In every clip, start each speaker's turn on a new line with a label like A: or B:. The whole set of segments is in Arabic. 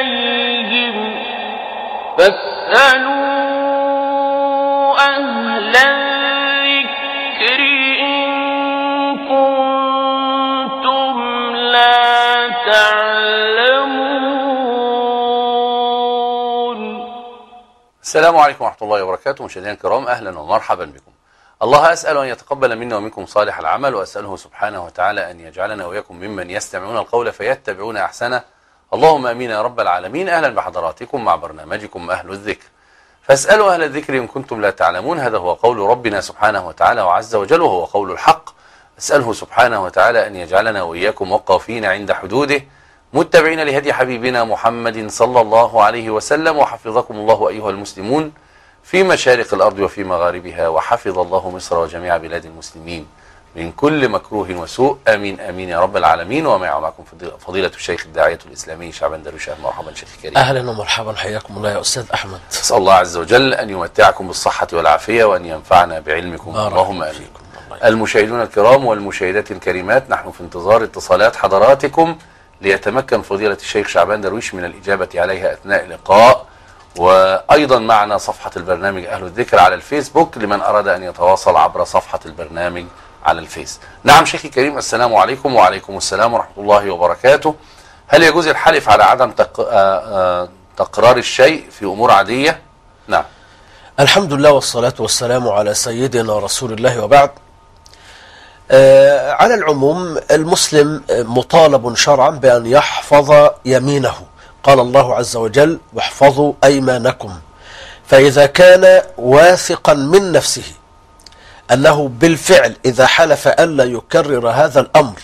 A: إليهم فاسألوا أهل الذكر إن كنتم لا تعلمون.
B: السلام عليكم ورحمة الله وبركاته. مشاهدينا الكرام، أهلا ومرحبا بكم. الله أسأل أن يتقبل منا ومنكم صالح العمل، وأسأله سبحانه وتعالى أن يجعلنا وإياكم ممن يستمعون القول فيتبعون أحسنه. اللهم أمين يا رب العالمين. أهلا بحضراتكم مع برنامجكم أهل الذكر. فاسألوا أهل الذكر إن كنتم لا تعلمون. هذا هو قول ربنا سبحانه وتعالى وعز وجل، وهو قول الحق. أسأله سبحانه وتعالى أن يجعلنا وإياكم وقافين عند حدوده، متبعين لهدي حبيبنا محمد صلى الله عليه وسلم. وحفظكم الله أيها المسلمون في مشارق الأرض وفي مغاربها، وحفظ الله مصر وجميع بلاد المسلمين من كل مكروه وسوء. آمين آمين يا رب العالمين. ومعكم فضيلة الشيخ الداعية الإسلامي شعبان درويش. مرحبا شيخ كريم.
C: أهلا ومرحبا، حياكم الله يا أستاذ أحمد.
B: أسأل الله عز وجل أن يمتعكم بالصحة والعافية وأن ينفعنا بعلمكم، اللهم آمين. المشاهدون الكرام والمشاهدات الكريمات، نحن في انتظار اتصالات حضراتكم ليتمكن فضيلة الشيخ شعبان درويش من الإجابة عليها أثناء اللقاء. وأيضا معنا صفحة البرنامج أهل الذكر على الفيسبوك لمن أراد أن يتواصل عبر صفحة البرنامج على الفيس. نعم شيخي كريم، السلام عليكم. وعليكم السلام ورحمة الله وبركاته. هل يجوز الحلف على عدم تقرار الشيء في أمور عادية؟ نعم.
C: الحمد لله والصلاة والسلام على سيدنا رسول الله، وبعد. على العموم المسلم مطالب شرعا بأن يحفظ يمينه. قال الله عز وجل: واحفظوا أيمانكم. فإذا كان واثقا من نفسه أنه بالفعل إذا حلف ألا يكرر هذا الأمر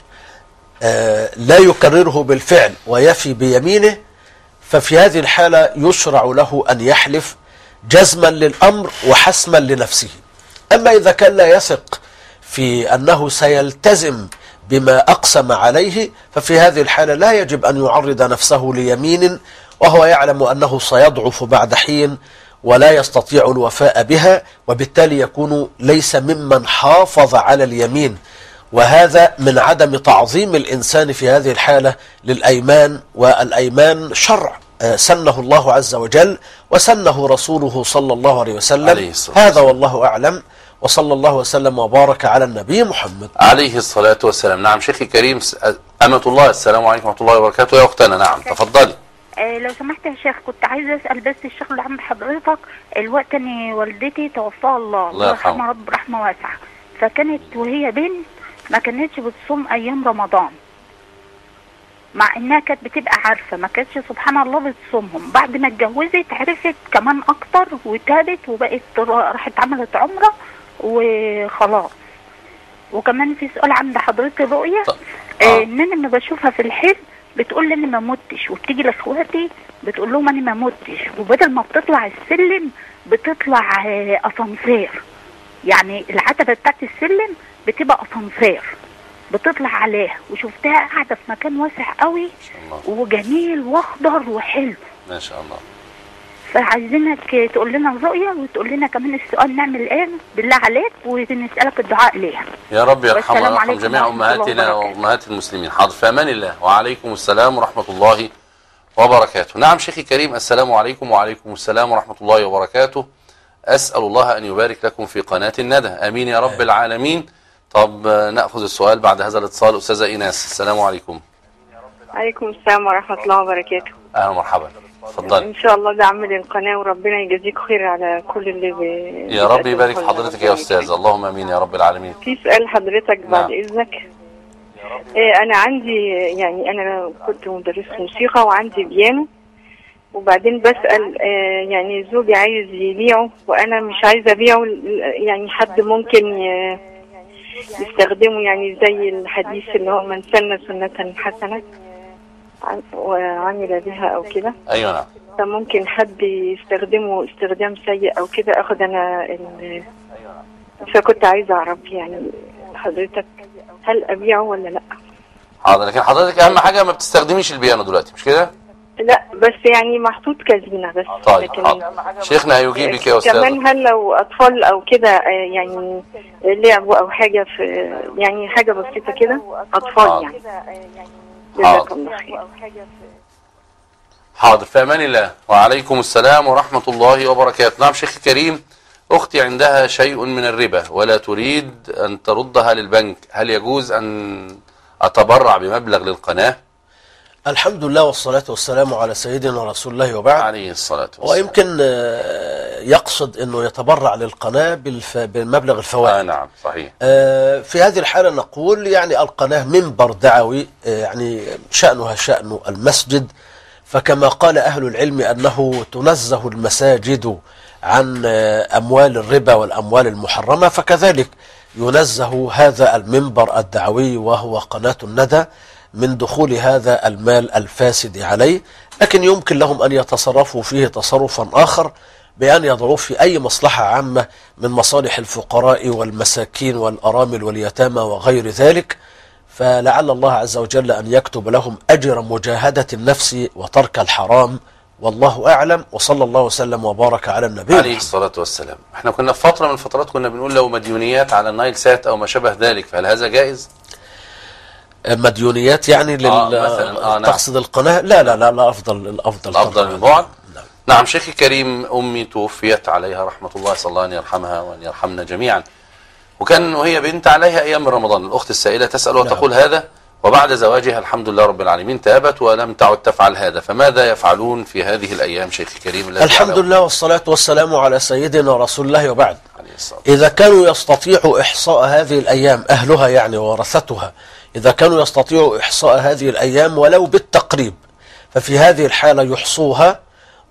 C: لا يكرره بالفعل ويفي بيمينه، ففي هذه الحالة يشرع له أن يحلف جزما للأمر وحسما لنفسه. أما إذا كان لا يثق في أنه سيلتزم بما أقسم عليه، ففي هذه الحالة لا يجب أن يعرض نفسه ليمين وهو يعلم أنه سيضعف بعد حين ولا يستطيع الوفاء بها، وبالتالي يكون ليس ممن حافظ على اليمين. وهذا من عدم تعظيم الإنسان في هذه الحالة للأيمان، والأيمان شرع سنه الله عز وجل وسنه رسوله صلى الله عليه وسلم. هذا والله أعلم، وصلى الله وسلم وبارك على النبي محمد
B: عليه الصلاة والسلام. نعم شيخي كريم، أمة الله، السلام عليكم ورحمة الله وبركاته. يا أختنا نعم تفضلي.
D: لو سمحت يا شيخ، كنت عايزة أسأل بس الشيخ اللي عند حضرتك. الوقت أن والدتي توفاها الله يرحمها رب رحمة واسعة، فكانت وهي بنت ما كانتش بتصوم أيام رمضان، مع إنها كانت بتبقى عارفة، ما كانتش سبحان الله بتصومهم. بعد ما اتجوزت عرفت كمان أكتر وتابت وبقت راحت عملت عمرة وخلاص. وكمان في سؤال عند حضرتك الرؤية، إن أنا لما بشوفها في الحلم بتقول لي أنا ما متش، وبتيجي لإخواتي بتقول لهم أنا ما متش، وبدل ما بتطلع السلم بتطلع أسانسير، يعني العتبة بتاعت السلم بتبقى أسانسير بتطلع عليها. وشفتها قاعدة في مكان واسع قوي وجميل واخضر وحلو
B: ما شاء الله.
D: فعايزينك تقول لنا الرؤية وتقول لنا كمان السؤال نعمل ايه بالله عليك، ونسألك الدعاء ليها.
B: يا رب يرحمنا ويرحم جميع أمهاتنا وأمهات المسلمين. حاضر، في أمان الله. وعليكم السلام ورحمة الله وبركاته. نعم شيخي كريم، السلام عليكم. وعليكم السلام ورحمة الله وبركاته. أسأل الله أن يبارك لكم في قناة الندى. آمين يا رب العالمين. طب نأخذ السؤال بعد هذا الاتصال. أستاذة إيناس، السلام عليكم.
E: عليكم السلام ورحمة الله وبركاته.
B: أهلا ومرحبا، اتفضلي.
E: إن شاء الله دعم للقناة وربنا يجازيك خير على كل اللي
B: يا رب يبارك في حضرتك يا أستاذ، اللهم أمين يا رب العالمين.
E: في سؤال حضرتك بعد إذنك. أنا عندي، يعني أنا كنت مدرسة موسيقى وعندي بيانو، وبعدين بسأل يعني زوجي عايز يبيعه وأنا مش عايزة أبيعه، يعني حد ممكن يستخدمه، يعني زي الحديث اللي هو من سن سنة حسنة وعمل بها أو كده.
B: أيوة نعم.
E: فممكن حد يستخدمه استخدام سيء أو كده، أخذ أنا فكنت عايزة أعرف يعني حضرتك هل أبيعه ولا لأ؟
B: حاضر، لكن حضرتك أهم حاجة ما بتستخدميش البيانو دلوقتي، مش كده؟
E: لا بس يعني محطوط كزينة بس.
B: طيب حاضر، شيخنا هيجيبك يا أستاذ.
E: كمان هل لو أطفال أو كده يعني لعبوا أو حاجة في يعني حاجة بسيطة كده أطفال يعني.
B: حاضر. حاضر، في امان الله. وعليكم السلام ورحمة الله وبركاته. نعم شيخ كريم، اختي عندها شيء من الربا ولا تريد ان تردها للبنك، هل يجوز ان اتبرع بمبلغ للقناة؟
C: الحمد لله والصلاة والسلام على سيدنا رسول الله وبعد.
B: عليه الصلاة والسلام.
C: ويمكن يقصد أنه يتبرع للقناة بمبلغ الفوائد.
B: نعم صحيح.
C: في هذه الحالة نقول يعني القناة منبر دعوي، يعني شأنها شأن المسجد، فكما قال أهل العلم أنه تنزه المساجد عن أموال الربا والأموال المحرمة، فكذلك ينزه هذا المنبر الدعوي وهو قناة الندى من دخول هذا المال الفاسد عليه. لكن يمكن لهم أن يتصرفوا فيه تصرفا آخر بأن يضعوه في أي مصلحة عامة من مصالح الفقراء والمساكين والأرامل واليتامى وغير ذلك، فلعل الله عز وجل أن يكتب لهم أجر مجاهدة النفس وترك الحرام، والله أعلم. وصلى الله وسلم وبارك على النبي
B: عليه الصلاة والسلام. احنا كنا في فترة من الفترات كنا بنقول لو مديونيات على النايل سات أو ما شابه ذلك، فهل هذا جائز؟
C: مديونيات يعني تقصد القناة؟ لا الأفضل
B: من بعد. نعم شيخي كريم، أمي توفيت عليها رحمة الله، صلى الله أن يرحمها وأن يرحمنا جميعا، وكان وهي بنت عليها أيام رمضان. الأخت السائلة تسأل وتقول هذا وبعد زواجها الحمد لله رب العالمين تابت ولم تعد تفعل هذا، فماذا يفعلون في هذه الأيام شيخي كريم؟
C: الحمد لله والصلاة والسلام على سيدنا رسول الله وبعد. إذا كانوا يستطيعوا إحصاء هذه الأيام، أهلها يعني ورثتها، إذا كانوا يستطيعوا إحصاء هذه الأيام ولو بالتقريب، ففي هذه الحالة يحصوها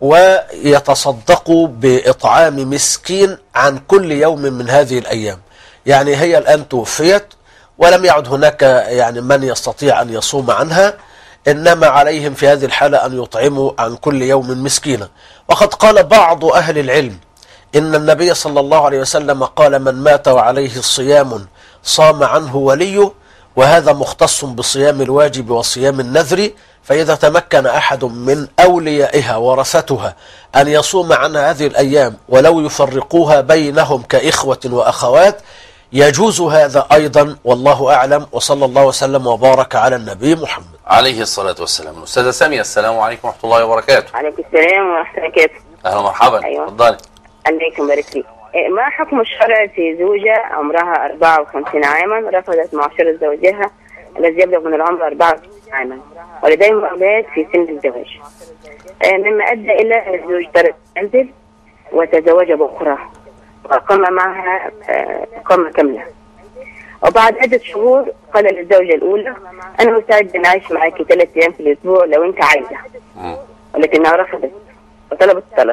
C: ويتصدقوا بإطعام مسكين عن كل يوم من هذه الأيام. يعني هي الآن توفيت ولم يعد هناك يعني من يستطيع أن يصوم عنها، إنما عليهم في هذه الحالة أن يطعموا عن كل يوم مسكينا. وقد قال بعض أهل العلم إن النبي صلى الله عليه وسلم قال: من مات وعليه صيام صام عنه وليه، وهذا مختص بصيام الواجب وصيام النذر، فإذا تمكن أحد من أوليائها ورثتها أن يصوم عن هذه الأيام ولو يفرقوها بينهم كإخوة وأخوات يجوز هذا أيضا، والله أعلم. وصلى الله وسلم وبارك على النبي محمد
B: عليه الصلاة والسلام. أستاذة سامية، السلام عليكم ورحمة الله وبركاته.
F: عليكم السلام ورحمة الله وبركاته.
B: أهلا ومرحبا.
F: أيوة.
B: تفضلي.
F: عليكم بارك فيك. ما حكم الشرع في زوجة عمرها 54 عاما رفضت معاشرة زوجها الذي يبلغ من العمر 54 عاما ولديهم أولاد في سن الزواج، مما أدى إلى أن الزوج ترك المنزل وتزوج بأخرى وأقام معها إقامة كاملة، وبعد عدة شهور قال للزوجة الأولى: أنا مستعد أن أعيش معك 3 أيام في الأسبوع لو أنت عايزة، ولكنها رفضت وطلبت الطلاق.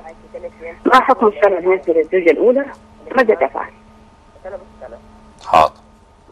F: ما حكم الشرع بالنسبة للزوجة الأولى؟ ماذا تفعل؟
B: حاضر.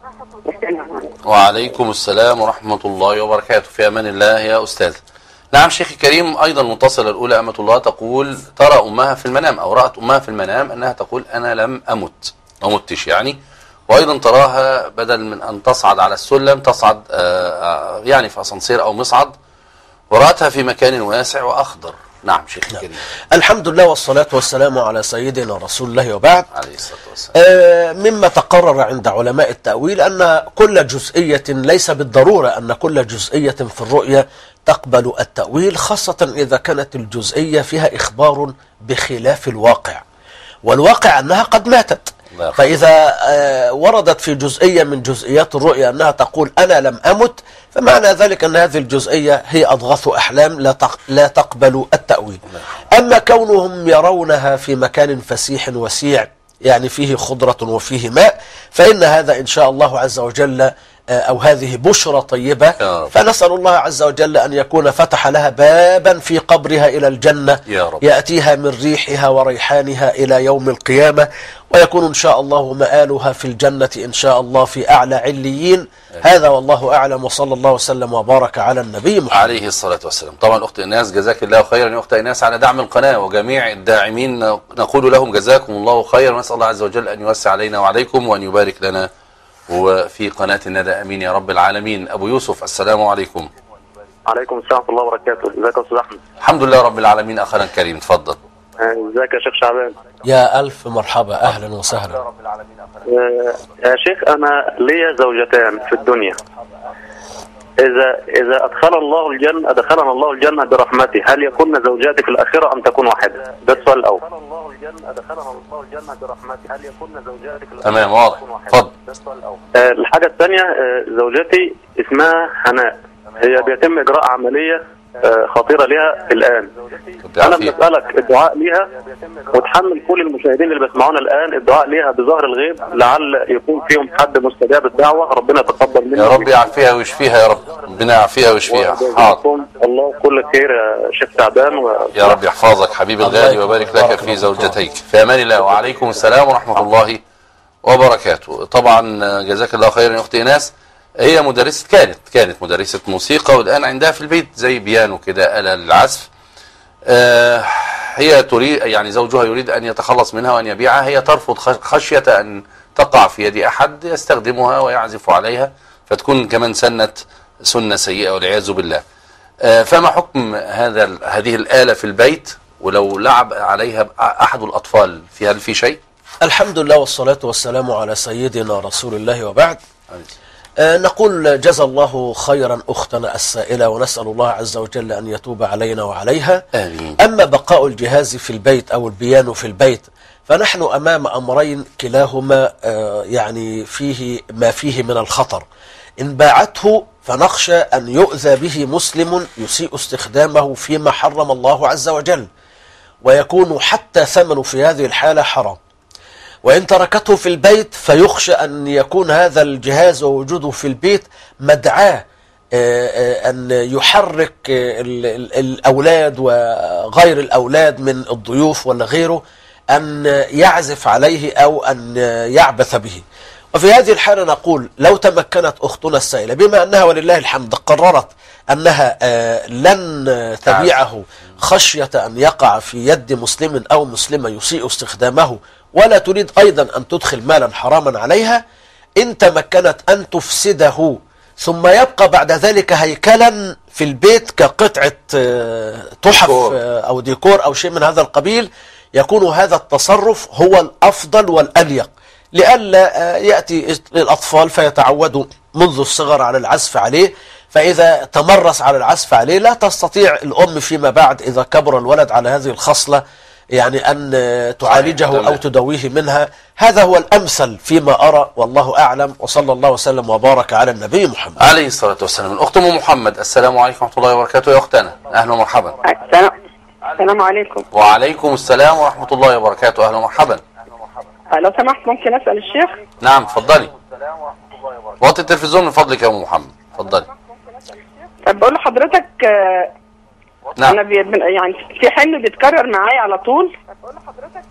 B: وعليكم السلام ورحمة الله وبركاته. في أمان الله يا أستاذ. نعم شيخي كريم، أيضا متصلة الأولى أمة الله تقول ترى أمها في المنام أو رأت أمها في المنام أنها تقول أنا لم أمت، ما متش يعني، وأيضا تراها بدل من أن تصعد على السلم تصعد يعني في أسانسير أو مصعد، ورأتها في مكان واسع وأخضر. نعم شيخ كريم.
C: الحمد لله والصلاة والسلام على سيدنا رسول الله وبعد.
B: عليه الصلاة والسلام.
C: مما تقرر عند علماء التأويل أن كل جزئية، ليس بالضرورة أن كل جزئية في الرؤية تقبل التأويل، خاصة إذا كانت الجزئية فيها إخبار بخلاف الواقع، والواقع أنها قد ماتت. فإذا وردت في جزئية من جزئيات الرؤية أنها تقول أنا لم أمت، فمعنى ذلك أن هذه الجزئية هي أضغاث أحلام لا تقبل التأويل. أما كونهم يرونها في مكان فسيح وسيع يعني فيه خضرة وفيه ماء، فإن هذا إن شاء الله عز وجل أو هذه بشرى طيبة، فنسأل الله عز وجل أن يكون فتح لها بابا في قبرها إلى الجنة يأتيها من ريحها وريحانها إلى يوم القيامة، ويكون إن شاء الله مآلها في الجنة إن شاء الله في أعلى عليين. هذا والله أعلم، وصلى الله وسلم وبارك على النبي محمد عليه
B: الصلاة والسلام. طبعا أخت إيناس جزاك الله خيرا يا أخت إيناس على دعم القناة، وجميع الداعمين نقول لهم جزاكم الله خيرا، ونسأل الله عز وجل أن يوسع علينا وعليكم وأن يبارك لنا وفي قناة الندى، أمين يا رب العالمين. أبو يوسف، السلام عليكم.
G: عليكم السلام ورحمة الله وبركاته. ازيك يا أستاذ أحمد؟
B: الحمد لله رب العالمين. أخنا الكريم تفضل.
G: ازيك يا شيخ شعبان؟
C: يا ألف مرحبا، أهلا وسهلا.
G: يا شيخ، أنا ليا زوجتان في الدنيا، إذا أدخلنا الله الجنة برحمته، هل يكون زوجاتي في الآخرة أم تكون واحدة؟ ده السؤال الأول.
B: تمام، واضح. اتفضل.
G: الحاجة الثانية، زوجتي اسمها هناء، هي بيتم إجراء عملية خطيرة لها الآن. أنا بسألك الدعاء ليها، وتحمل كل المشاهدين اللي بيسمعونا الآن الدعاء ليها بظهر الغيب، لعل يكون فيهم حد مستجاب الدعوة، ربنا يتقبل منه.
B: يا رب يعافيها ويشفيها يا رب، ربنا يعافيها ويشفيها. حاضر.
G: الله كل خير يا شيخ تعبان
B: يا رب يحفظك حبيبي الغالي ويبارك لك في زوجتيك. في أمان الله، وعليكم السلام ورحمة الله وبركاته. طبعا جزاك الله خيرا يا أختي إيناس. هي مدرسة، كانت مدرسة موسيقى، والآن عندها في البيت زي بيانو كده، آلة للعزف. هي تريد، يعني زوجها يريد أن يتخلص منها وأن يبيعها. هي ترفض خشية أن تقع في يد أحد يستخدمها ويعزف عليها، فتكون كمان سنة سيئة والعياذ بالله. فما حكم هذه الآلة في البيت، ولو لعب عليها أحد الأطفال هل في شيء؟
C: الحمد لله والصلاة والسلام على سيدنا رسول الله، وبعد. نقول جزا الله خيرا أختنا السائلة، ونسأل الله عز وجل أن يتوب علينا وعليها.
B: آمين.
C: أما بقاء الجهاز في البيت أو البيانو في البيت، فنحن أمام أمرين كلاهما يعني ما فيه من الخطر. إن باعته فنخشى أن يؤذى به مسلم يسيء استخدامه فيما حرم الله عز وجل، ويكون حتى ثمنه في هذه الحالة حرام. وإن تركته في البيت فيخشى أن يكون هذا الجهاز ووجوده في البيت مدعاة أن يحرك الأولاد وغير الأولاد من الضيوف ولا غيره أن يعزف عليه أو أن يعبث به. وفي هذه الحالة نقول لو تمكنت أختنا السائلة، بما أنها ولله الحمد قررت أنها لن تبيعه خشية أن يقع في يد مسلم أو مسلمة يسيء استخدامه، ولا تريد أيضا أن تدخل مالا حراما عليها، إن تمكنت أن تفسده ثم يبقى بعد ذلك هيكلا في البيت كقطعة تحف أو ديكور أو شيء من هذا القبيل، يكون هذا التصرف هو الأفضل والأليق، لئلا يأتي الأطفال فيتعودوا منذ الصغر على العزف عليه، فإذا تمرس على العزف عليه لا تستطيع الأم فيما بعد إذا كبر الولد على هذه الخصلة يعني أن تعالجه أو تدويه منها. هذا هو الأمثل فيما أرى، والله أعلم، وصلى الله وسلم وبارك على النبي محمد
B: عليه الصلاة والسلام. الأخت أم محمد، السلام عليكم ورحمة الله وبركاته. يا أختنا أهلا ومرحبا.
E: السلام عليكم.
B: وعليكم السلام ورحمة الله وبركاته. أهلا ومرحبا.
E: لو سمحت ممكن أسأل الشيخ؟
B: نعم اتفضلي. وطي التلفزيون من فضلك يا أم محمد، اتفضلي.
E: طب بقول لحضرتك
B: نعم.
E: أنا يعني في حلم بيتكرر معايا على طول. بقول لحضرتك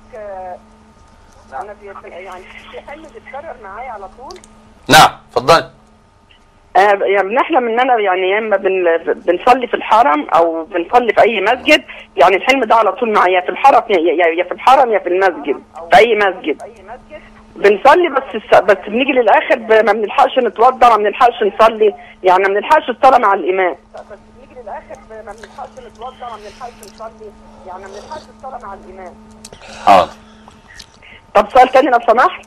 E: أنا يعني في حلم بيتكرر معايا على طول.
B: نعم اتفضلي.
E: يعني بنحلم اننا يعني يا اما بنصلي في الحرم او بنصلي في اي مسجد، يعني الحلم ده على طول معايا في الحرم، يا في الحرم يا في المسجد، في اي مسجد بنصلي، بس بنيجي للاخر ما بنلحقش نتوضا، ما بنلحقش نصلي، يعني ما بنلحقش الصلاه مع الامام. بس بنيجي للاخر ما بنلحقش نتوضا، ما بنلحقش نصلي، يعني ما بنلحقش الصلاه مع الامام.
B: حاضر.
E: طب سؤال تاني لو سمحت.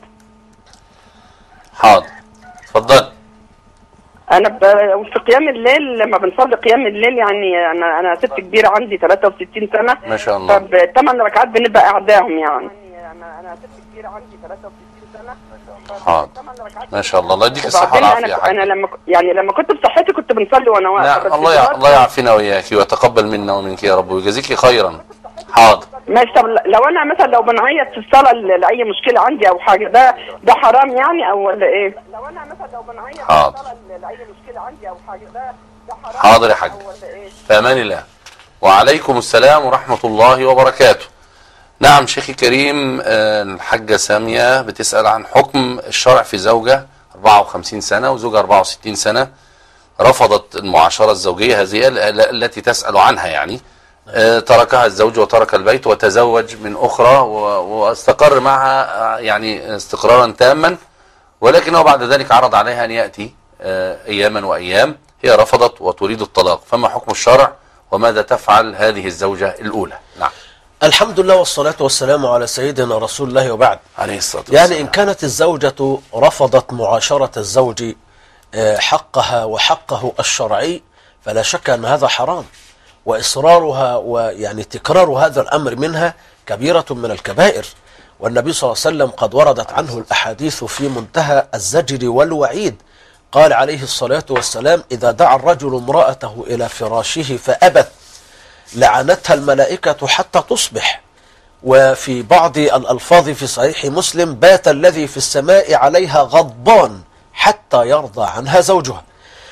B: حاضر اتفضلي.
E: انا في قيام الليل لما بنصلي قيام الليل، يعني انا ست كبيره عندي 63 سنه
B: ما شاء الله.
E: طب 8 ركعات بنبقى قاعداهم، يعني انا ست كبيره عندي 63 سنه.
B: حاضر ما شاء الله، الله يديك الصحه والعافيه.
E: انا لما كنت بصحتي كنت بنصلي وانا واقفه.
B: الله يعافينا وياك ويتقبل منا ومنك يا رب ويجازيك خيرا. حاضر
E: ماشي. طب لو انا مثلا لو بنعيط في الصلاه لاي مشكله عندي او حاجه، ده حرام يعني او ولا ايه؟ لو انا مثلا لو بنعيط في الصلاه لاي مشكله عندي او حاجه، ده حرام.
B: حاضر يا حاج. في امان الله. وعليكم السلام ورحمه الله وبركاته. نعم شيخي الكريم، الحاجه ساميه بتسال عن حكم الشرع في زوجه 54 سنه وزوجها 64 سنه رفضت المعاشره الزوجيه هذه التي تسال عنها، يعني تركها الزوج وترك البيت وتزوج من أخرى واستقر معها يعني استقرارا تاما، ولكنه بعد ذلك عرض عليها أن يأتي أياما وأيام، هي رفضت وتريد الطلاق، فما حكم الشرع وماذا تفعل هذه الزوجة الأولى؟ نعم.
C: الحمد لله والصلاة والسلام على سيدنا رسول الله، وبعد.
B: عليه الصلاة والسلام.
C: يعني إن كانت الزوجة رفضت معاشرة الزوج حقها وحقه الشرعي فلا شك أن هذا حرام، وإصرارها ويعني تكرار هذا الأمر منها كبيرة من الكبائر. والنبي صلى الله عليه وسلم قد وردت عنه الأحاديث في منتهى الزجر والوعيد. قال عليه الصلاة والسلام: إذا دعا الرجل امرأته إلى فراشه فأبت لعنتها الملائكة حتى تصبح. وفي بعض الألفاظ في صحيح مسلم: بات الذي في السماء عليها غضبان حتى يرضى عنها زوجها.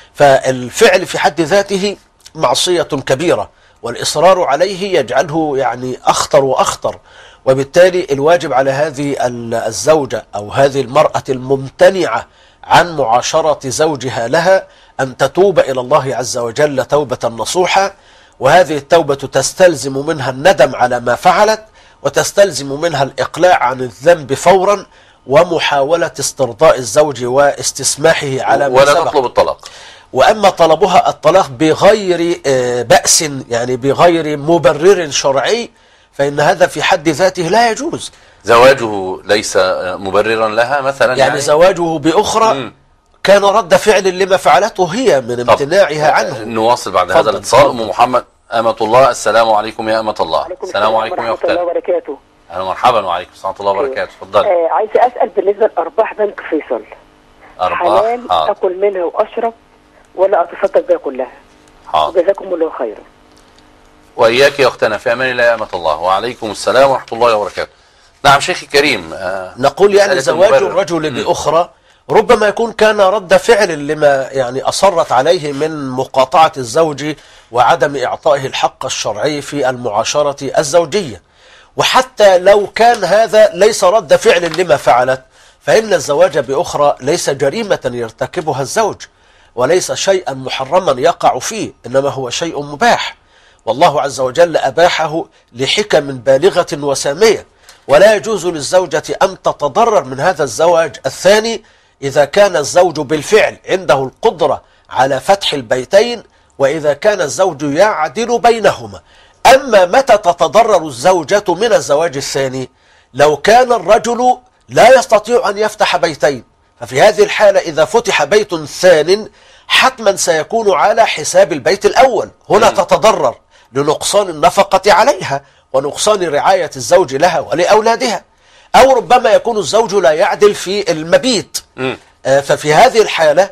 C: فالفعل في حد ذاته معصية كبيرة، والإصرار عليه يجعله يعني أخطر وأخطر. وبالتالي الواجب على هذه الزوجة أو هذه المرأة الممتنعة عن معاشرة زوجها لها أن تتوب إلى الله عز وجل توبة نصوحة، وهذه التوبة تستلزم منها الندم على ما فعلت، وتستلزم منها الإقلاع عن الذنب فورا، ومحاولة استرضاء الزوج واستسماحه على ما سبق.
B: ولا تطلب الطلاق.
C: وأما طلبها الطلاق بغير بأس، يعني بغير مبرر شرعي، فإن هذا في حد ذاته لا يجوز.
B: زواجه ليس مبررا لها مثلا،
C: يعني زواجه بأخرى كان رد فعل لما فعلته هي من امتناعها عنه.
B: نواصل بعد هذا الاتصال. أم محمد أمة الله، السلام عليكم يا أمة الله.
H: السلام عليكم
B: يا أختنا.
H: وبركاته.
B: أهلا مرحبا. وعليكم السلام ورحمة الله وبركاته. اتفضلي.
H: عايزة أسأل بالنسبة لأرباح بنك فيصل. حلال أكل منها وأشرب ولا أتصدق بها كلها؟
B: حاضر.
H: جزاكم الله خيرا.
B: وإياك يا أختنا، في أمان الله يا أمة الله. وعليكم السلام ورحمة الله وبركاته. نعم شيخي الكريم.
C: نقول يعني زواج الرجل بأخرى ربما يكون كان رد فعل لما يعني أصرت عليه من مقاطعة الزوج وعدم إعطائه الحق الشرعي في المعاشرة الزوجية. وحتى لو كان هذا ليس رد فعل لما فعلت، فإن الزواج بأخرى ليس جريمة يرتكبها الزوج، وليس شيئا محرما يقع فيه، إنما هو شيء مباح، والله عز وجل أباحه لحكم بالغة وسامية. ولا يجوز للزوجة أن تتضرر من هذا الزواج الثاني إذا كان الزوج بالفعل عنده القدرة على فتح البيتين، وإذا كان الزوج يعدل بينهما. أما متى تتضرر الزوجة من الزواج الثاني؟ لو كان الرجل لا يستطيع أن يفتح بيتين، ففي هذه الحالة إذا فتح بيت ثان حتما سيكون على حساب البيت الأول. هنا تتضرر لنقصان النفقة عليها ونقصان رعاية الزوج لها ولأولادها، أو ربما يكون الزوج لا يعدل في المبيت. ففي هذه الحالة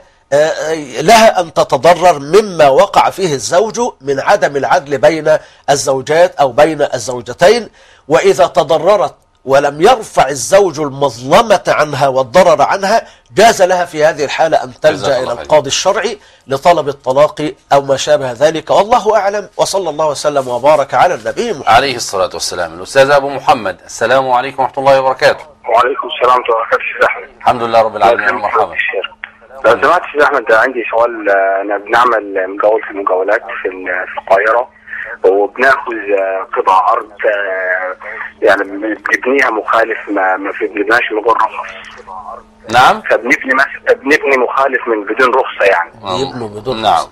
C: لها أن تتضرر مما وقع فيه الزوج من عدم العدل بين الزوجات أو بين الزوجتين. وإذا تضررت ولم يرفع الزوج المظلمة عنها والضرر عنها، جاز لها في هذه الحالة أن تلجأ إلى القاضي الشرعي لطلب الطلاق أو ما شابه ذلك، والله أعلم. وصلى الله وسلم وبارك على النبي محمد
B: عليه الصلاة والسلام. الأستاذ أبو محمد، السلام عليكم ورحمة الله وبركاته.
I: وعليكم السلام ورحمة الله وبركاته.
B: الحمد لله رب العالمين. مرحبا.
I: لو سمحت يا أحمد، عندي سؤال. أنا بنعمل مجول في المجولات في القاهرة، وبناخذ قطع أرض يعني بنبنيها مخالف، ما بنبناش من غير رخص.
B: نعم.
I: بنبني مخالف من بدون رخصة يعني.
C: يبنوا بدون
B: نعم.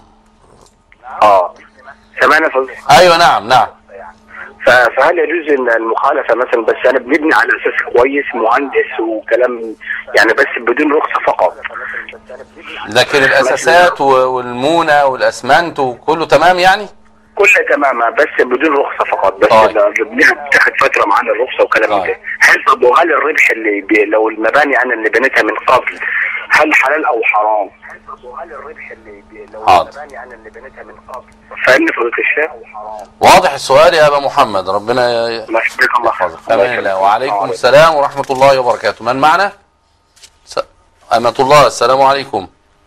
I: سمعنا
B: أيوة نعم.
I: فهل يجوز المخالفة مثلا، بس أنا بنبني على أساس كويس مهندس وكلام يعني، بس بدون رخصة فقط،
B: لكن الأساسات والمونة والأسمنت وكله تمام يعني؟
I: كله تمام، بس بدون رخصة فقط، بس بنبنيها تاخد فترة معانا الرخصة وكلام كده. وهل الربح اللي لو المباني أنا اللي بنيتها من قبل هل حلال أو حرام؟ هل الربح اللي لو المباني أنا اللي بنيتها من قبل، فاهمني فضيلة الشيخ؟
B: واضح السؤال يا أبا محمد، ربنا يحفظك. أمان الله. وعليكم السلام ورحمة الله وبركاته. من معنا؟ أمة الله، السلام عليكم.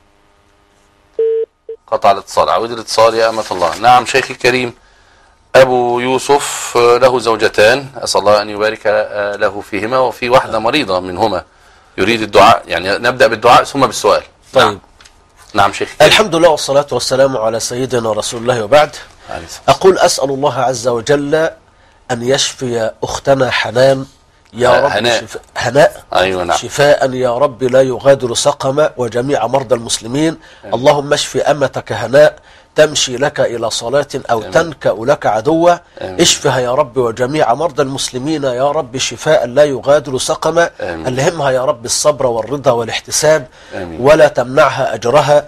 B: قطع الاتصال. عود الاتصال يا أمة الله. نعم شيخي الكريم. أبو يوسف له زوجتان، أسأل الله أن يبارك له فيهما، وفي واحدة مريضة منهما يريد الدعاء، يعني نبدأ بالدعاء ثم بالسؤال.
C: طيب.
B: نعم شيخ.
C: الحمد لله والصلاة والسلام على سيدنا رسول الله، وبعد. أقول أسأل الله عز وجل أن يشفي أختنا حنان يا رب. هناء.
B: أيوة نعم.
C: شفاء يا رب لا يغادر سقما، وجميع مرضى المسلمين. اللهم اشف أمتك هناء تمشي لك إلى صلاة أو تنكأ لك عدوة. اشفها يا رب وجميع مرضى المسلمين يا رب شفاء لا يغادر سقما. ألهمها يا رب الصبر والرضا والاحتساب ولا تمنعها أجرها.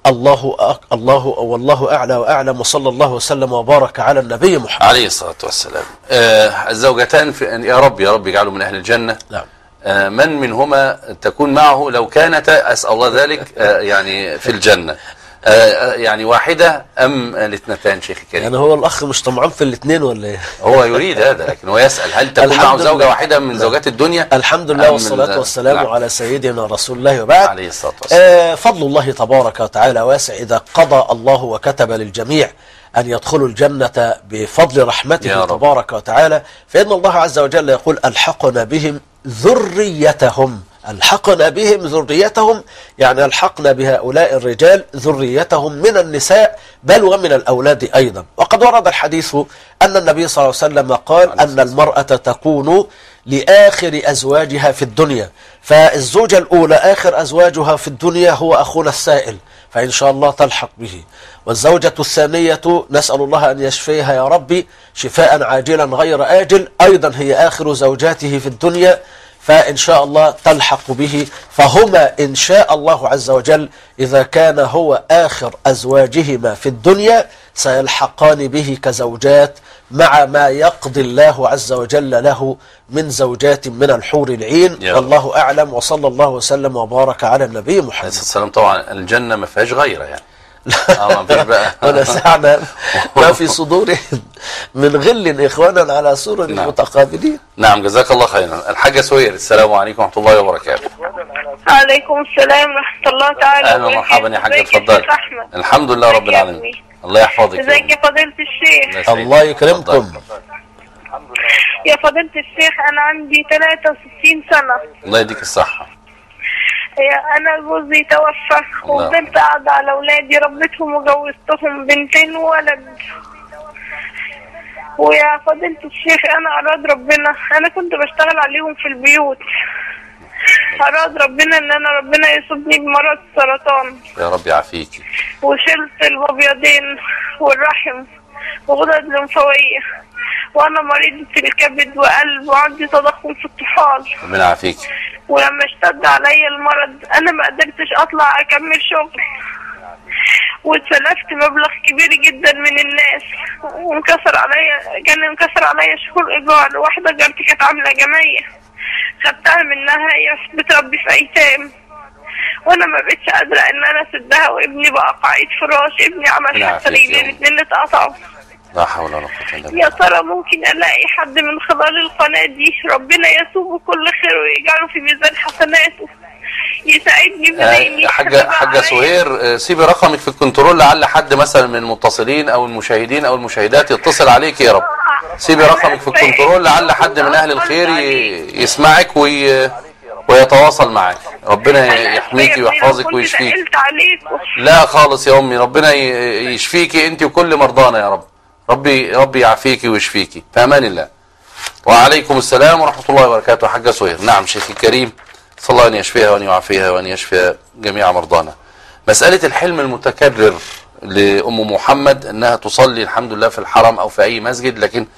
C: والله أعلى وأعلم، وصلى الله وسلم وبارك على النبي محمد
B: عليه الصلاة والسلام. الزوجتان يا رب يجعلوا من أهل الجنة.
C: نعم.
B: من منهما تكون معه لو كانتا، أسأل الله ذلك، يعني في الجنة، يعني واحدة أم الاثنتان شيخ الكريم؟
C: يعني هو الأخ مش طمعان في الاثنين ولا إيه؟
B: هو يريد هذا، لكن هو يسأل هل تكون معه زوجة واحدة من زوجات الدنيا؟
C: الحمد لله والصلاة والسلام على سيدنا رسول الله وبعد.
B: عليه الصلاة والسلام.
C: فضل الله تبارك وتعالى واسع. إذا قضى الله وكتب للجميع أن يدخلوا الجنة بفضل رحمته تبارك وتعالى، فإن الله عز وجل يقول ألحقنا بهم ذريتهم. ألحقنا بهم ذريتهم يعني ألحقنا بهؤلاء الرجال ذريتهم من النساء بل ومن الأولاد أيضا. وقد ورد الحديث أن النبي صلى الله عليه وسلم قال أن المرأة تكون لآخر أزواجها في الدنيا، فالزوجة الأولى آخر أزواجها في الدنيا هو أخونا السائل، فإن شاء الله تلحق به. والزوجة الثانية نسأل الله أن يشفيها يا ربي شفاء عاجلا غير آجل، أيضا هي آخر زوجاته في الدنيا، فإن شاء الله تلحق به. فهما إن شاء الله عز وجل إذا كان هو آخر أزواجهما في الدنيا سيلحقان به كزوجات مع ما يقضي الله عز وجل له من زوجات من الحور العين. والله أعلم، وصلى الله وسلم وبارك على النبي محمد.
B: السلام. طبعا الجنة ما فيهاش غيرة يعني.
C: ونزعنا ما في صدورهم من غل إخوانا على سرر متقابلين.
B: نعم جزاك الله خيرا. الحاجة سهير، السلام عليكم ورحمة الله وبركاته.
J: وعليكم السلام ورحمة الله تعالى
B: وبركاته. أهلا ومرحبا يا حاجة، اتفضلي. الحمد لله رب العالمين. الله يحفظك.
J: ازيك يا فضيلة الشيخ؟
C: الله يكرمكم.
J: يا فضيلة الشيخ أنا عندي 63 سنة.
B: الله يديك الصحة.
J: أنا جوزي توفى وفضلت قاعدة على أولادي، ربيتهم وجوزتهم بنتين وولد. ويا فضيلة الشيخ أنا أراد ربنا، أنا كنت بشتغل عليهم في البيوت، أراد ربنا إن ربنا يصيبني بمرض السرطان.
B: يا رب يعافيكي.
J: وشلت المبيضين والرحم وغدد لمفاوية، وأنا مريضة الكبد وقلب وعندي تضخم في الطحال.
B: ربنا يعافيكي.
J: ولما اشتد عليا المرض أنا ما قدرتش أطلع أكمل شغل، واتسلفت مبلغ كبير جدا من الناس، كان انكسر عليا شهور إيجار. واحدة جارتي كانت عاملة جمعية خدتها منها، هي بتربي في أيتام، وأنا ما بقتش قادرة إن أنا أسدها، وابني بقى قاعد فراش، ابني عمل حتى رجلين الاتنين اتقطعوا.
B: لا حول ولا قوة إلا بالله.
J: يا ترى ممكن ألاقي حد من خلال القناة دي ربنا يسوبه كل خير ويجعله في ميزان حسناته يساعدني بديني؟
B: حاجة سهير، سيبي رقمك في الكنترول لعل حد مثلا من المتصلين أو المشاهدين أو المشاهدات يتصل عليك يا رب. سيبي رقمك في الكنترول لعل حد من أهل الخير يسمعك ويتواصل معك. ربنا يحميكي ويحفظك ويشفيك. لا خالص يا أمي، ربنا يشفيكي أنت وكل مرضانا يا رب. ربي يعافيكي ويشفيكي في امان الله. وعليكم السلام ورحمه الله وبركاته. حاجه سهير. نعم شيخي الكريم، صلى الله ان يشفيها وان يعافيها وان يشفي جميع مرضانا. مساله الحلم المتكرر لام محمد انها تصلي الحمد لله في الحرم او في اي مسجد، لكن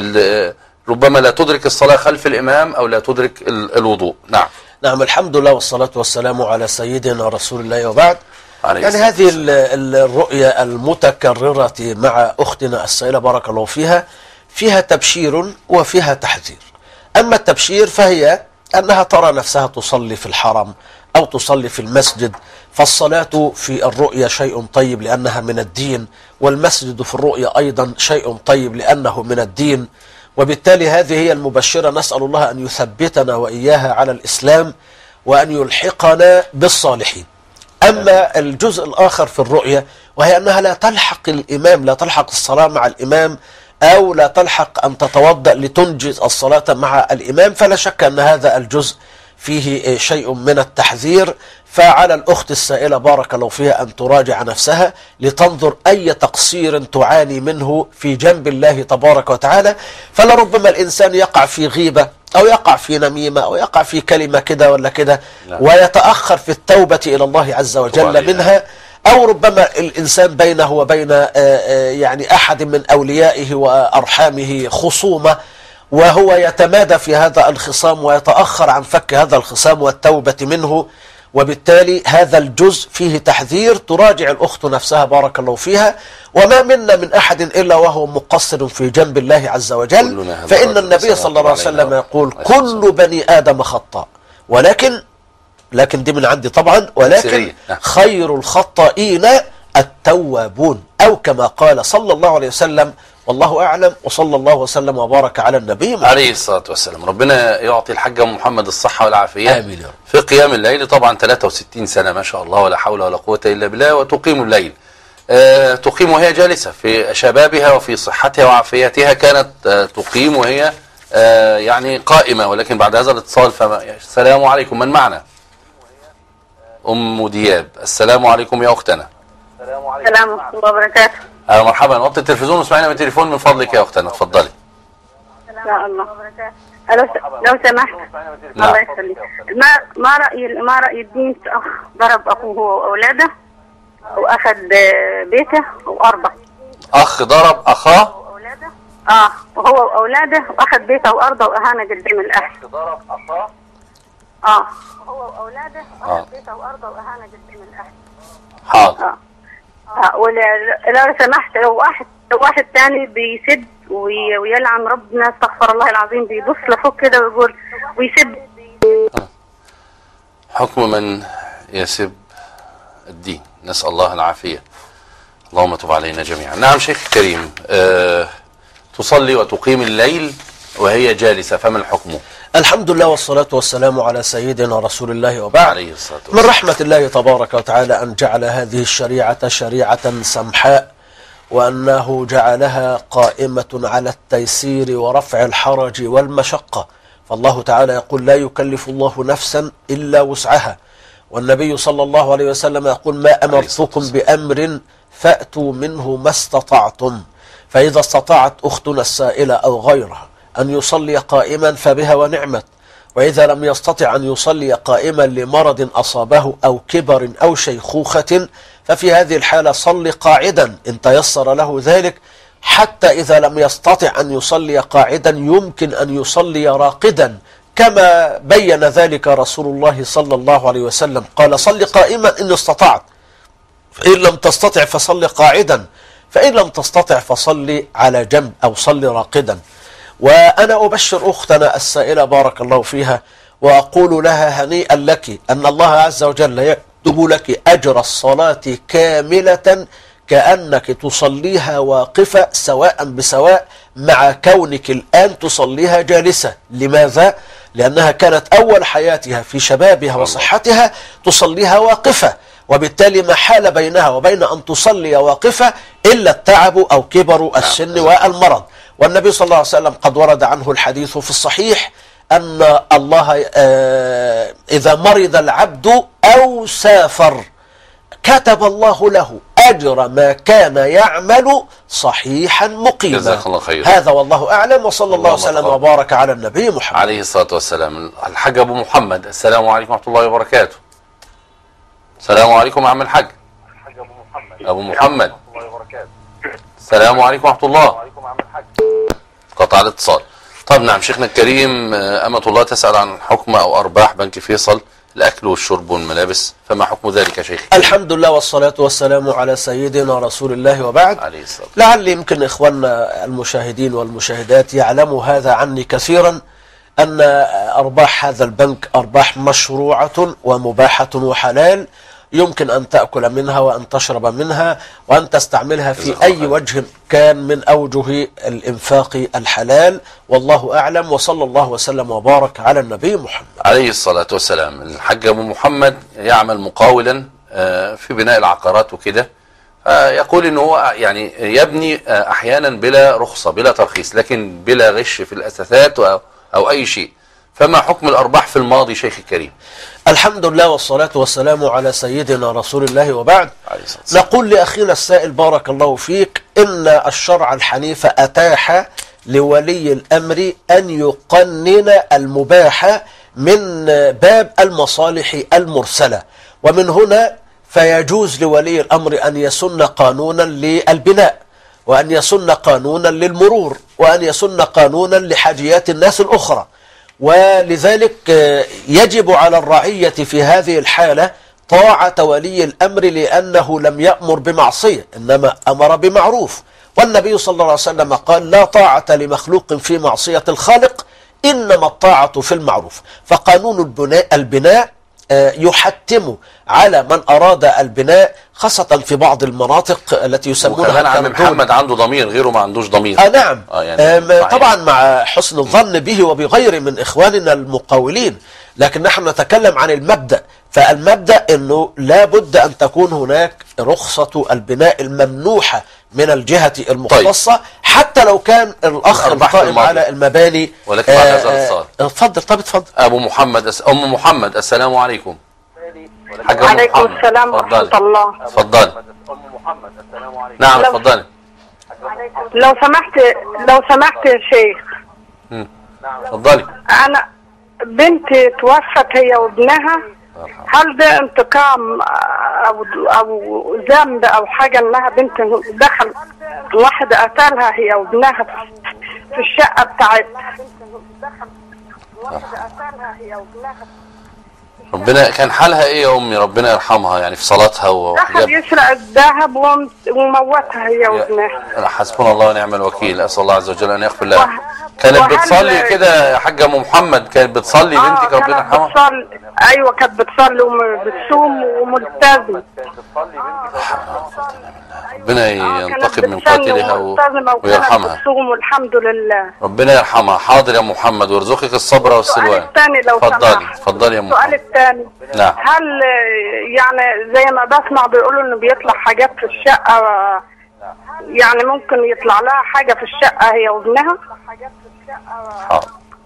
B: ربما لا تدرك الصلاه خلف الامام او لا تدرك الوضوء.
C: نعم الحمد لله والصلاه والسلام على سيدنا رسول الله وبعد. يعني هذه الرؤية المتكررة مع أختنا السائلة بارك الله فيها تبشير وفيها تحذير. أما التبشير فهي أنها ترى نفسها تصلي في الحرم أو تصلي في المسجد، فالصلاة في الرؤية شيء طيب لأنها من الدين، والمسجد في الرؤية أيضا شيء طيب لأنه من الدين، وبالتالي هذه هي المبشرة. نسأل الله أن يثبتنا وإياها على الإسلام وأن يلحقنا بالصالحين. أما الجزء الآخر في الرؤية وهي أنها لا تلحق الإمام، لا تلحق الصلاة مع الإمام، أو لا تلحق أن تتوضأ لتنجز الصلاة مع الإمام، فلا شك أن هذا الجزء فيه شيء من التحذير. فعلى الأخت السائلة بارك الله فيها أن تراجع نفسها لتنظر أي تقصير تعاني منه في جنب الله تبارك وتعالى. فلربما الإنسان يقع في غيبة أو يقع في نميمة أو يقع في كلمة كده ولا كده ويتأخر في التوبة إلى الله عز وجل منها، أو ربما الإنسان بينه وبين يعني أحد من أوليائه وأرحامه خصومة، وهو يتمادى في هذا الخصام ويتأخر عن فك هذا الخصام والتوبة منه، وبالتالي هذا الجزء فيه تحذير تراجع الأخت نفسها بارك الله فيها. وما منا من أحد إلا وهو مقصر في جنب الله عز وجل، فإن النبي صلى الله عليه وسلم يقول كل بني آدم خطاء، لكن دي من عندي طبعا، ولكن خير الخطائين التوابون، أو كما قال صلى الله عليه وسلم. والله أعلم، وصلى الله وسلم وبارك على النبي محمد
B: عليه الصلاة والسلام. ربنا يعطي الحاج محمد الصحة والعافية.
C: آمين.
B: في قيام الليل طبعا 63 سنة ما شاء الله، ولا حول ولا قوة إلا بالله، وتقيم الليل. تقيم وهي جالسة في شبابها وفي صحتها وعافيتها، كانت تقيم وهي يعني قائمة، ولكن بعد هذا الاتصال السلام عليكم، من معنا؟ أم دياب. السلام عليكم يا أختنا.
E: السلام ورحمة الله وبركاته.
B: مرحبا، وطي التلفزيون واسمعينا من التليفون من فضلك يا أختنا، اتفضلي.
E: إن شاء الله. لو سمحت. الله يخليك. ما رأي الدين في أخ ضرب أخوه وأولاده وأخذ بيته وأرضه؟
B: أخ ضرب أخاه
E: وهو وأولاده وأخذ بيته وأرضه وأهانه قدام الأهل.
B: ضرب أخاه
E: هو وأولاده وأخذ بيته وأرضه وأهانه قدام الأهل.
B: حاضر.
E: لو سمحت، لو واحد تاني بيسب ويلعن ربنا استغفر الله العظيم، بيبص لفوق كده ويقول ويسب.
B: حكم من يسب الدين، نسأل الله العافية، اللهم تب علينا جميعا. نعم شيخ كريم، تصلي وتقيم الليل وهي جالسة، فما الحكم؟
C: الحمد لله والصلاة والسلام على سيدنا رسول الله، وبعد.
B: عليه الصلاة والسلام.
C: من رحمة الله تبارك وتعالى أن جعل هذه الشريعة شريعة سمحاء، وأنه جعلها قائمة على التيسير ورفع الحرج والمشقة. فالله تعالى يقول لا يكلف الله نفسا إلا وسعها، والنبي صلى الله عليه وسلم يقول ما أمرتكم بأمر فأتوا منه ما استطعتم. فإذا استطاعت أختنا السائلة أو غيرها أن يصلي قائما فبها ونعمت، وإذا لم يستطع أن يصلي قائما لمرض أصابه أو كبر أو شيخوخة، ففي هذه الحالة صلي قاعدا إن تيسر له ذلك، حتى إذا لم يستطع أن يصلي قاعدا يمكن أن يصلي راقدا، كما بين ذلك رسول الله صلى الله عليه وسلم، قال صلي قائما إن استطعت، فإن لم تستطع فصلي قاعدا، فإن لم تستطع فصلي على جنب أو صلي راقدا. وأنا أبشر أختنا السائلة بارك الله فيها، وأقول لها هنيئا لك أن الله عز وجل يكتب لك أجر الصلاة كاملة كأنك تصليها واقفة سواء بسواء، مع كونك الآن تصليها جالسة. لماذا؟ لأنها كانت أول حياتها في شبابها وصحتها تصليها واقفة، وبالتالي ما حال بينها وبين أن تصلي واقفة إلا التعب أو كبر السن والمرض. والنبي صلى الله عليه وسلم قد ورد عنه الحديث في الصحيح أن الله إذا مرض العبد أو سافر كتب الله له أجر ما كان يعمل صحيحا مقيما.
B: جزاك الله خير.
C: هذا والله أعلم، وصلى الله وسلم وبارك على النبي محمد
B: عليه الصلاة والسلام. الحاج أبو محمد، السلام عليكم ورحمة الله وبركاته. السلام عليكم يا عم الحاج أبو محمد. السلام عليكم ورحمة الله. قطع الاتصال. طب نعم شيخنا الكريم، أمة الله تسأل عن حكم أو أرباح بنك فيصل، الأكل والشرب والملابس، فما حكم ذلك يا شيخ؟
C: الحمد لله والصلاة والسلام على سيدنا رسول الله، وبعد.
B: عليه الصلاة.
C: لعل يمكن إخواننا المشاهدين والمشاهدات يعلموا هذا عني كثيرا، أن أرباح هذا البنك أرباح مشروعة ومباحة وحلال، يمكن أن تأكل منها وأن تشرب منها وأن تستعملها في أي وجه كان من أوجه الإنفاق الحلال، والله أعلم، وصلى الله وسلم وبارك على النبي محمد
B: عليه الصلاة والسلام. الحاج أبو محمد يعمل مقاولا في بناء العقارات وكده، يقول إنه هو يعني يبني أحيانا بلا رخصة بلا ترخيص، لكن بلا غش في الأساسات أو أي شيء، فما حكم الأرباح في الماضي شيخ الكريم؟
C: الحمد لله والصلاة والسلام على سيدنا رسول الله، وبعد. نقول لأخينا السائل بارك الله فيك إن الشرع الحنيف أتاح لولي الأمر أن يقنن المباح من باب المصالح المرسلة، ومن هنا فيجوز لولي الأمر أن يسن قانونا للبناء، وأن يسن قانونا للمرور، وأن يسن قانونا لحاجيات الناس الأخرى. ولذلك يجب على الرعية في هذه الحالة طاعة ولي الأمر، لأنه لم يأمر بمعصية إنما أمر بمعروف. والنبي صلى الله عليه وسلم قال: لا طاعة لمخلوق في معصية الخالق، إنما الطاعة في المعروف. فقانون البناء يحتم على من أراد البناء، خاصة في بعض المناطق التي يسمونها.
B: وكمان عم محمد عنده ضمير، غيره ما عندوش ضمير.
C: نعم. يعني طبعا مع حسن الظن به وبغيره من إخواننا المقاولين، لكن نحن نتكلم عن المبدأ. فالمبدأ أنه لا بد أن تكون هناك رخصة البناء الممنوحة من الجهة المختصة. طيب. حتى لو كان الأخ القائم على المباني.
B: ولكن بعد هذا الاتصال
C: اتفضل. طب اتفضل.
B: أبو محمد أم محمد، السلام عليكم.
K: عليكم السلام ورحمة الله.
B: اتفضلي. نعم اتفضلي.
K: لو سمحت يا شيخ.
B: اتفضلي.
K: أنا بنتي توفت هي وابنها، هل ده انتقام او ذنب او حاجه انها بنت دخل واحد قتلها هي وابنها في الشقه بتاعتها؟
B: ربنا كان حالها ايه يا امي؟ ربنا يرحمها، يعني في صلاتها
K: دخل يسرق الذهب وموتها هي وابنها.
B: حسبنا الله ونعم الوكيل. اسال الله عز وجل ان يغفر لها. كانت بتصلي كده يا حاجه ام محمد؟ كانت بتصلي بنتك ربنا يرحمها؟
K: ايوه كانت بتصلي وبتصوم وملتزمه.
B: ربنا ينتقم من قاتلها ويرحمها.
K: بتصوم والحمد لله.
B: ربنا يرحمها. حاضر يا ام محمد، ويرزقك الصبر والسلوان. اتفضلي يا ام محمد.
K: السؤال الثاني.
B: نعم.
K: هل يعني زي ما بسمع بيقولوا انه بيطلع حاجات في الشقه، يعني ممكن يطلع لها حاجه في الشقه هي وابنها؟
B: حاضر.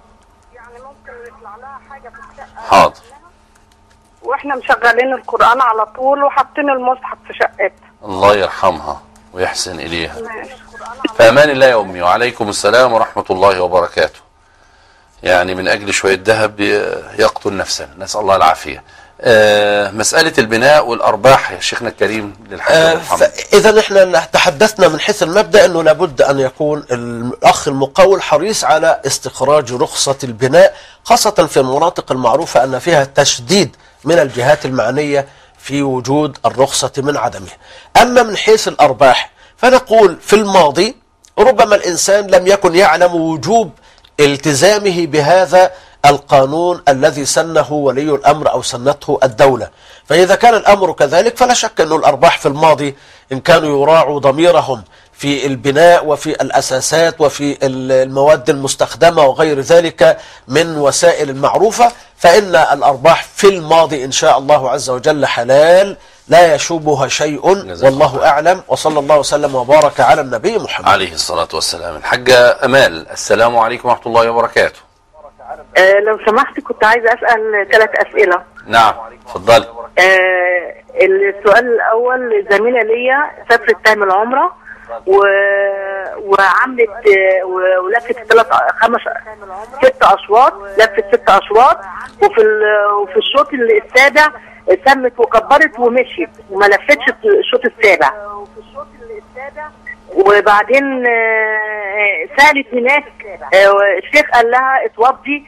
B: حاضر.
K: واحنا مشغلين القرآن على طول وحاطين المصحف في شقتها.
B: الله يرحمها ويحسن اليها. في امان الله يا امي. وعليكم السلام ورحمة الله وبركاته. يعني من اجل شوية ذهب يقتل نفسا، نسأل الله العافية. مسألة البناء والأرباح يا شيخنا الكريم للحاج محمد.
C: إذا احنا تحدثنا من حيث المبدأ أنه لابد أن يكون الأخ المقاول حريص على استخراج رخصة البناء، خاصة في المناطق المعروفة أن فيها تشديد من الجهات المعنية في وجود الرخصة من عدمها. أما من حيث الأرباح فنقول في الماضي ربما الإنسان لم يكن يعلم وجوب التزامه بهذا القانون الذي سنه ولي الأمر أو سنته الدولة. فإذا كان الأمر كذلك فلا شك أن الأرباح في الماضي إن كانوا يراعوا ضميرهم في البناء وفي الأساسات وفي المواد المستخدمة وغير ذلك من وسائل المعروفة، فإن الأرباح في الماضي إن شاء الله عز وجل حلال لا يشوبها شيء، والله أعلم. وصلى الله وسلم وبارك على النبي محمد
B: عليه الصلاة والسلام. الحاجة أمال، السلام عليكم ورحمة الله وبركاته.
L: لو سمحت كنت عايزة أسأل 3 أسئلة.
B: نعم اتفضلي.
L: السؤال الأول، زميلة ليا سافرت تعمل عمرة وعملت ولفت 6 أشواط، لفت 6 أشواط، وفي الشوط السابع سمت وكبرت ومشيت وما لفتش الشوط السابع. وبعدين سألت هناك الشيخ قال لها اتوضي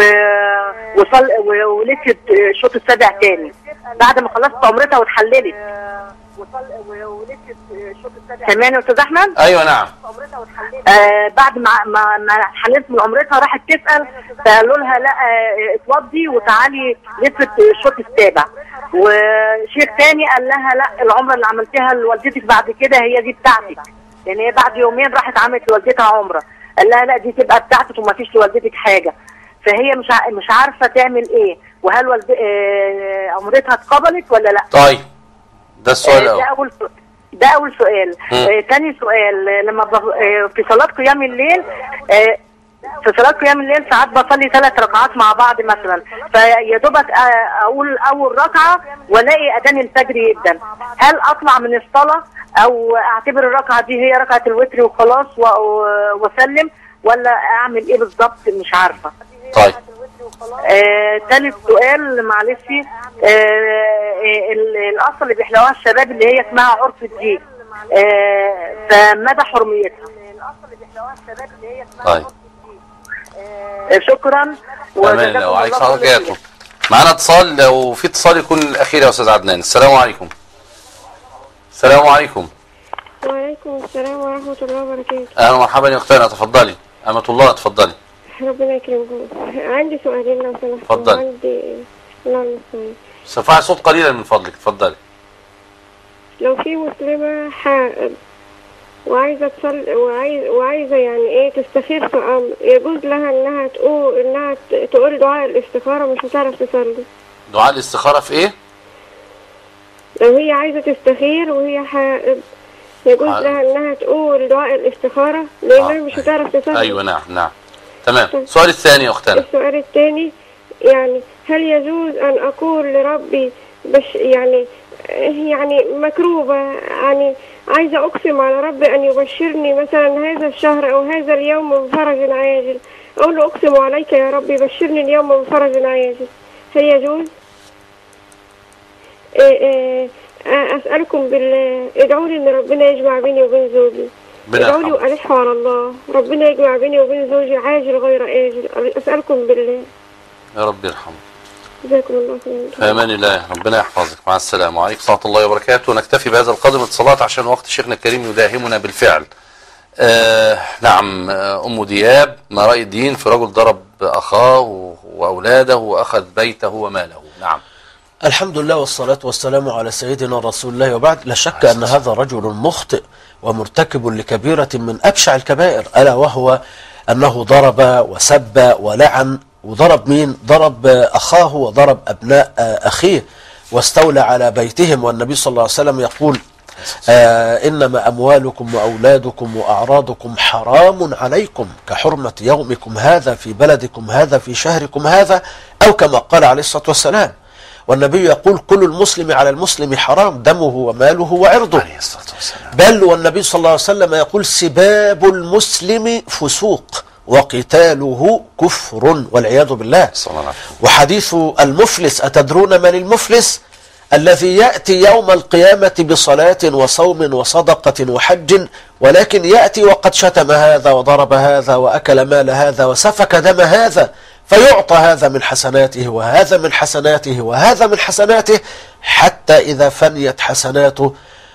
L: ولفت الشوط السابع تاني بعد ما خلصت عمرتها واتحللت. تمام يا استاذ احمد؟
B: ايوه نعم.
L: بعد ما اتحللت من عمرتها راحت تسال، فقالوا لها لا اتوضي وتعالي لفت الشوط السابع. وشيخ تاني قال لها لا، العمره اللي عملتها لوالدتك بعد كده هي دي بتاعتك، لان هي بعد يومين راحت عملت لوالدتها عمره. قال لها لا دي تبقى بتاعتك وما فيش لوالدتك حاجه. فهي مش عارفه تعمل ايه، وهل عمرتها اتقبلت ولا لا؟
B: طيب ده السؤال
L: الاول. ده اول سؤال. تاني سؤال، لما في صلاه قيام الليل ساعات بصلي 3 ركعات مع بعض مثلا، فيا دوبك اقول اول ركعه والاقي اذان الفجر يبدا، هل اطلع من الصلاه او اعتبر الركعه دي هي ركعه الوتر وخلاص واسلم، ولا اعمل ايه بالظبط؟ مش عارفه.
B: طيب
L: ثالث سؤال معلش، القصه اللي بيحلوها الشباب اللي هي اسمها عرف الدين، فمدى حرميتها؟
B: طيب
L: شكرا.
B: تمام. لو عليك حضرتك معانا اتصال، لو في اتصال يكون الاخير يا استاذ عدنان. السلام عليكم. السلام عليكم.
M: وعليكم السلام ورحمة الله وبركاته.
B: اهلا ومرحبا يا اختنا، تفضلي. أمة الله اتفضلي.
M: ربنا يكرمكم. عندي سؤالين لو سمحت.
B: اتفضلي.
M: عندي المستعان.
B: ارفعي الصوت قليلا من فضلك، اتفضلي.
M: لو في مسلمة حائض وعايزة تصلي وعايزة يعني ايه تستخير في امر، يجوز لها انها تقول دعاء الاستخارة؟ مش هتعرف تصلي.
B: دعاء الاستخارة في ايه؟
M: لو هي عايزة تستخير وهي حائض يجوز لها انها تقول دعاء الاستخارة لانها مش هتعرف تصلي.
B: ايوه نعم. تمام. السؤال الثاني يا اختنا.
M: السؤال الثاني يعني هل يجوز ان اقول لربي يعني مكروبة، يعني عايزة أقسم على ربي أن يبشرني مثلا هذا الشهر أو هذا اليوم بفرج عاجل، أقول له أقسم عليك يا ربي بشرني اليوم بفرج عاجل، هل يجوز؟ أسألكم بالله ادعوا لي إن ربنا يجمع بيني وبين زوجي، ادعوا لي وألحوا على الله، ربنا يجمع بيني وبين زوجي عاجل غير آجل، أسألكم بالله.
B: يا رب يرحمه.
M: جزاكم الله خير.
B: في امان الله، ربنا يحفظك. مع السلامه. وعليكم ورحمه الله وبركاته. نكتفي بهذا القدر من الاتصالات عشان وقت شيخنا الكريم يداهمنا بالفعل. نعم. ام دياب، ما راي الدين في رجل ضرب اخاه واولاده واخذ بيته وماله؟ نعم.
C: الحمد لله والصلاة والسلام على سيدنا رسول الله، وبعد. لا شك أن هذا رجل مخطئ ومرتكب لكبيرة من أبشع الكبائر، ألا وهو أنه ضرب وسب ولعن. وضرب مين؟ ضرب أخاه وضرب أبناء أخيه واستولى على بيتهم. والنبي صلى الله عليه وسلم يقول إنما أموالكم وأولادكم وأعراضكم حرام عليكم كحرمة يومكم هذا في بلدكم هذا في شهركم هذا، أو كما قال عليه الصلاة والسلام. والنبي يقول كل المسلم على المسلم حرام دمه وماله وعرضه. بل والنبي صلى الله عليه وسلم يقول سباب المسلم فسوق وقتاله كفر والعياذ بالله. وحديث المفلس، أتدرون من المفلس؟ الذي يأتي يوم القيامة بصلاة وصوم وصدقة وحج، ولكن يأتي وقد شتم هذا وضرب هذا وأكل مال هذا وسفك دم هذا، فيعطى هذا من حسناته وهذا من حسناته وهذا من حسناته، حتى إذا فنيت حسناته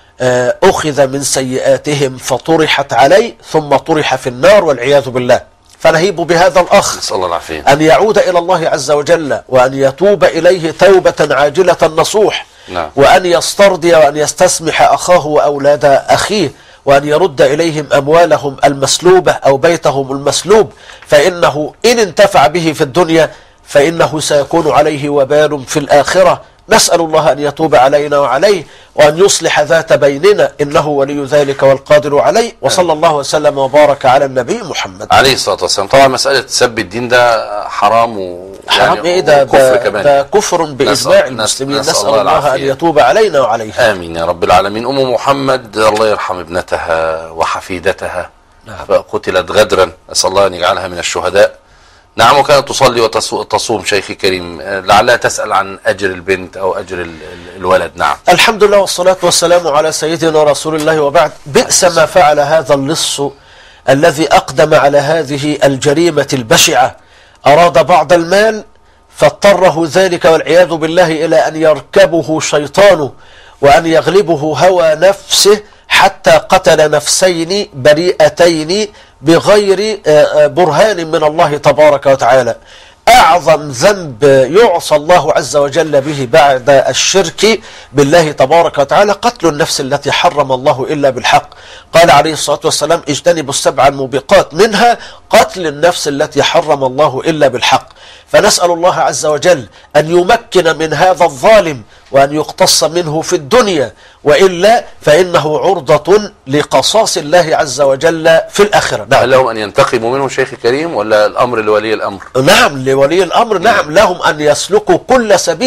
C: أخذ من سيئاتهم فطرحت عليه ثم طرح في النار والعياذ بالله. فنهيب بهذا الأخ أن يعود إلى الله عز وجل وأن يتوب إليه توبة عاجلة نصوح، وأن يسترضي وأن يستسمح أخاه وأولاد أخيه، وأن يرد إليهم أموالهم المسلوبة أو بيتهم المسلوب، فإنه إن انتفع به في الدنيا فإنه سيكون عليه وبال في الآخرة. نسأل الله أن يتوب علينا وعليه وأن يصلح ذات بيننا، إنه ولي ذلك والقادر عليه. وصلى الله وسلم وبارك على النبي محمد
B: عليه الصلاة والسلام. طبعا مسألة سب الدين ده حرام
C: حرام إيه ده؟ كفر كمان، ده كفر بإجماع المسلمين. نسأل الله أن يتوب علينا وعليه.
B: آمين يا رب العالمين. أم محمد الله يرحم ابنتها وحفيدتها فقتلت غدرا، نسأل الله أن يجعلها من الشهداء. نعم. وكانت تصلي وتصوم شيخي كريم، لعلها تسأل عن أجر البنت أو أجر الولد. نعم.
C: الحمد لله والصلاة والسلام على سيدنا رسول الله، وبعد. بئس ما فعل هذا اللص الذي أقدم على هذه الجريمة البشعة. أراد بعض المال فاضطره ذلك والعياذ بالله إلى أن يركبه شيطانه وأن يغلبه هوى نفسه، حتى قتل نفسين بريئتين بغير برهان من الله تبارك وتعالى. أعظم ذنب يعصى الله عز وجل به بعد الشرك بالله تبارك وتعالى قتل النفس التي حرم الله إلا بالحق. قال عليه الصلاة والسلام اجتنبوا السبع الموبقات، منها قتل النفس التي حرم الله إلا بالحق. فنسأل الله عز وجل أن يمكن من هذا الظالم وأن يقتص منه في الدنيا، وإلا فإنه عرضة لقصاص الله عز وجل في الآخرة.
B: نعم. لهم أن ينتقموا منه شيخ كريم ولا الأمر لولي الأمر؟
C: نعم لولي الأمر. نعم لهم أن يسلكوا كل سبيل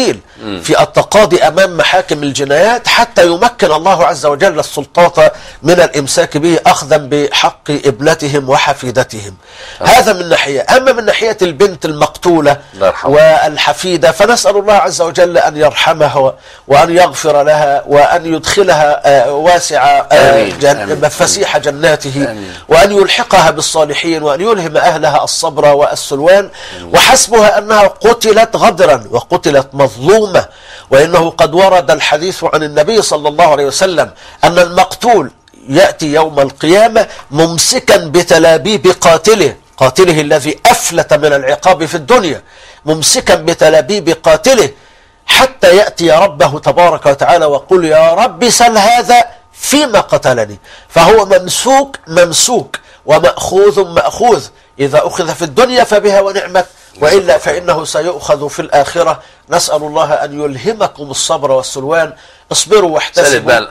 C: في التقاضي أمام محاكم الجنايات حتى يمكن الله عز وجل السلطات من الإمساك به أخذا بحق ابنتهم وحفيدتهم. هذا من ناحية. أما من ناحية البنت المقتولة والحفيدة فنسأل الله عز وجل أن يرحمها وأن يغفر لها وأن يدخلها واسع فسيح جناته وأن يلحقها بالصالحين وأن يلهم أهلها الصبر والسلوان. وحسبها أنها قتلت غدرا وقتلت مظلومة، وإنه قد ورد الحديث عن النبي صلى الله عليه وسلم أن المقتول يأتي يوم القيامة ممسكا بتلابيب قاتله الذي أفلت من العقاب في الدنيا، ممسكا بتلابيب قاتله حتى يأتي ربه تبارك وتعالى وقل يا رب سل هذا فيما قتلني. فهو ممسوك ومأخوذ، إذا أخذ في الدنيا فبها ونعمت، وإلا فإنه سيؤخذ في الآخرة. نسأل الله أن يلهمكم الصبر والسلوان. اصبروا واحتسبوا.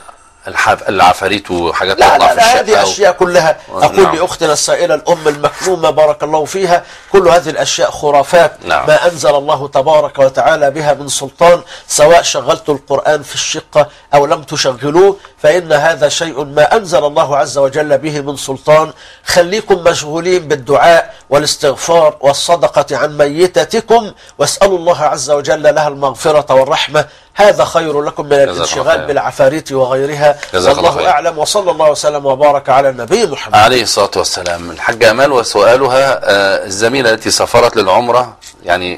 B: العفاريت وحاجات
C: لا هذه أشياء كلها أقول لأختنا السائلة الأم المكلومة بارك الله فيها، كل هذه الأشياء خرافات ما أنزل الله تبارك وتعالى بها من سلطان، سواء شغلتوا القرآن في الشقة أو لم تشغلوه فإن هذا شيء ما أنزل الله عز وجل به من سلطان. خليكم مشغولين بالدعاء والاستغفار والصدقة عن ميتتكم، واسألوا الله عز وجل لها المغفرة والرحمة. هذا خير لكم من الانشغال بالعفاريت وغيرها. والله أعلم، وصلى الله وسلم وبارك على النبي محمد
B: عليه الصلاة والسلام. الحاجة أمال وسؤالها الزميلة التي سافرت للعمرة يعني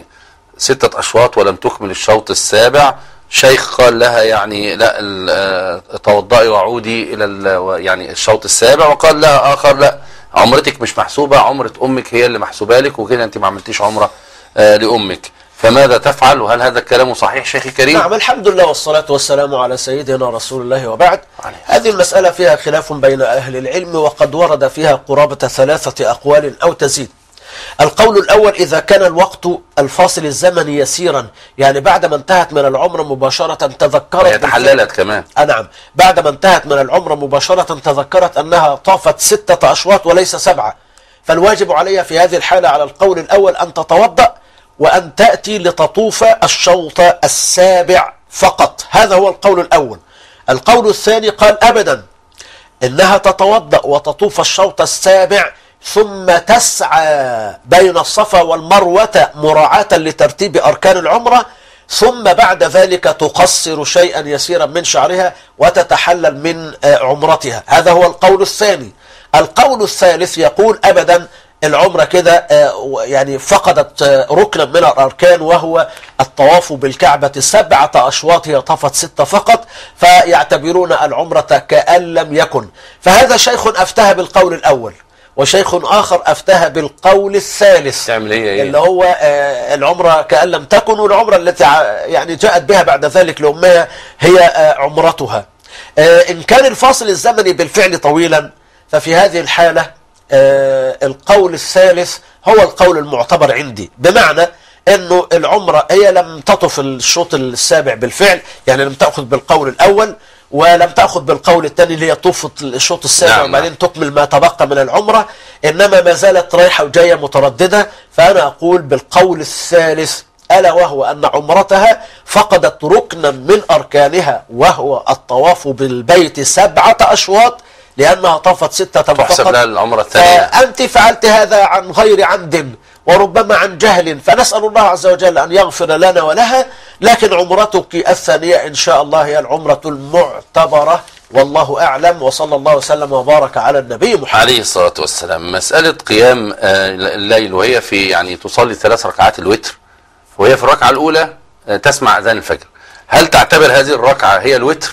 B: 6 أشواط ولم تكمل الشوط السابع، شيخ قال لها يعني لا توضئي وعودي إلى يعني الشوط السابع، وقال لها آخر لا عمرتك مش محسوبة، عمرة أمك هي اللي محسوبة لك، وكده أنت ما عملتيش عمرة لأمك. فماذا تفعل؟ وهل هذا الكلام صحيح شيخي كريم؟
C: نعم الحمد لله والصلاة والسلام على سيدنا رسول الله وبعد. هذه المسألة فيها خلاف بين أهل العلم، وقد ورد فيها قرابة 3 أقوال أو تزيد. القول الأول إذا كان الوقت الفاصل الزمني يسيرا، يعني بعد ما انتهت من العمرة مباشرة تذكرت
B: تحللت كمان
C: نعم بعد ما انتهت من العمرة مباشرة تذكرت أنها طافت 6 أشواط وليس 7، فالواجب عليها في هذه الحالة على القول الأول أن تتوضأ وأن تأتي لتطوف الشوط السابع فقط. هذا هو القول الأول. القول الثاني قال أبدا إنها تتوضأ وتطوف الشوط السابع ثم تسعى بين الصفا والمروة مراعاة لترتيب أركان العمرة، ثم بعد ذلك تقصر شيئا يسيرا من شعرها وتتحلل من عمرتها. هذا هو القول الثاني. القول الثالث يقول أبدا العمرة كده يعني فقدت ركنا من الأركان وهو الطواف بالكعبة 7 أشواط، هي طافت 6 فقط، فيعتبرون العمرة كأن لم يكن. فهذا شيخ أفتها بالقول الأول، وشيخ آخر أفتها بالقول الثالث
B: تعمل إيه؟
C: اللي هو العمرة كأن لم تكن، والعمرة التي يعني جاءت بها بعد ذلك لأمها هي عمرتها. إن كان الفاصل الزمني بالفعل طويلا ففي هذه الحالة القول الثالث هو القول المعتبر عندي، بمعنى أنه العمرة هي لم تطف الشوط السابع بالفعل، يعني لم تأخذ بالقول الأول ولم تأخذ بالقول الثاني اللي هي طوف الشوط السابع وبعدين تكمل ما تبقى من العمرة، إنما ما زالت رايحة وجاية مترددة. فأنا أقول بالقول الثالث ألا وهو أن عمرتها فقدت ركنا من أركانها وهو الطواف بالبيت 7 أشواط، لأنها طافت 6 فقط.
B: العمرة الثانية.
C: فأنت فعلت هذا عن غير عمد وربما عن جهل، فنسأل الله عز وجل أن يغفر لنا ولها، لكن عمرتك الثانية إن شاء الله هي العمرة المعتبرة، والله أعلم. وصلى الله وسلم وبارك على النبي محمد
B: عليه الصلاة والسلام. مسألة قيام الليل وهي في يعني تصلي 3 ركعات الوتر، وهي في الركعة الأولى تسمع أذان الفجر، هل تعتبر هذه الركعة هي الوتر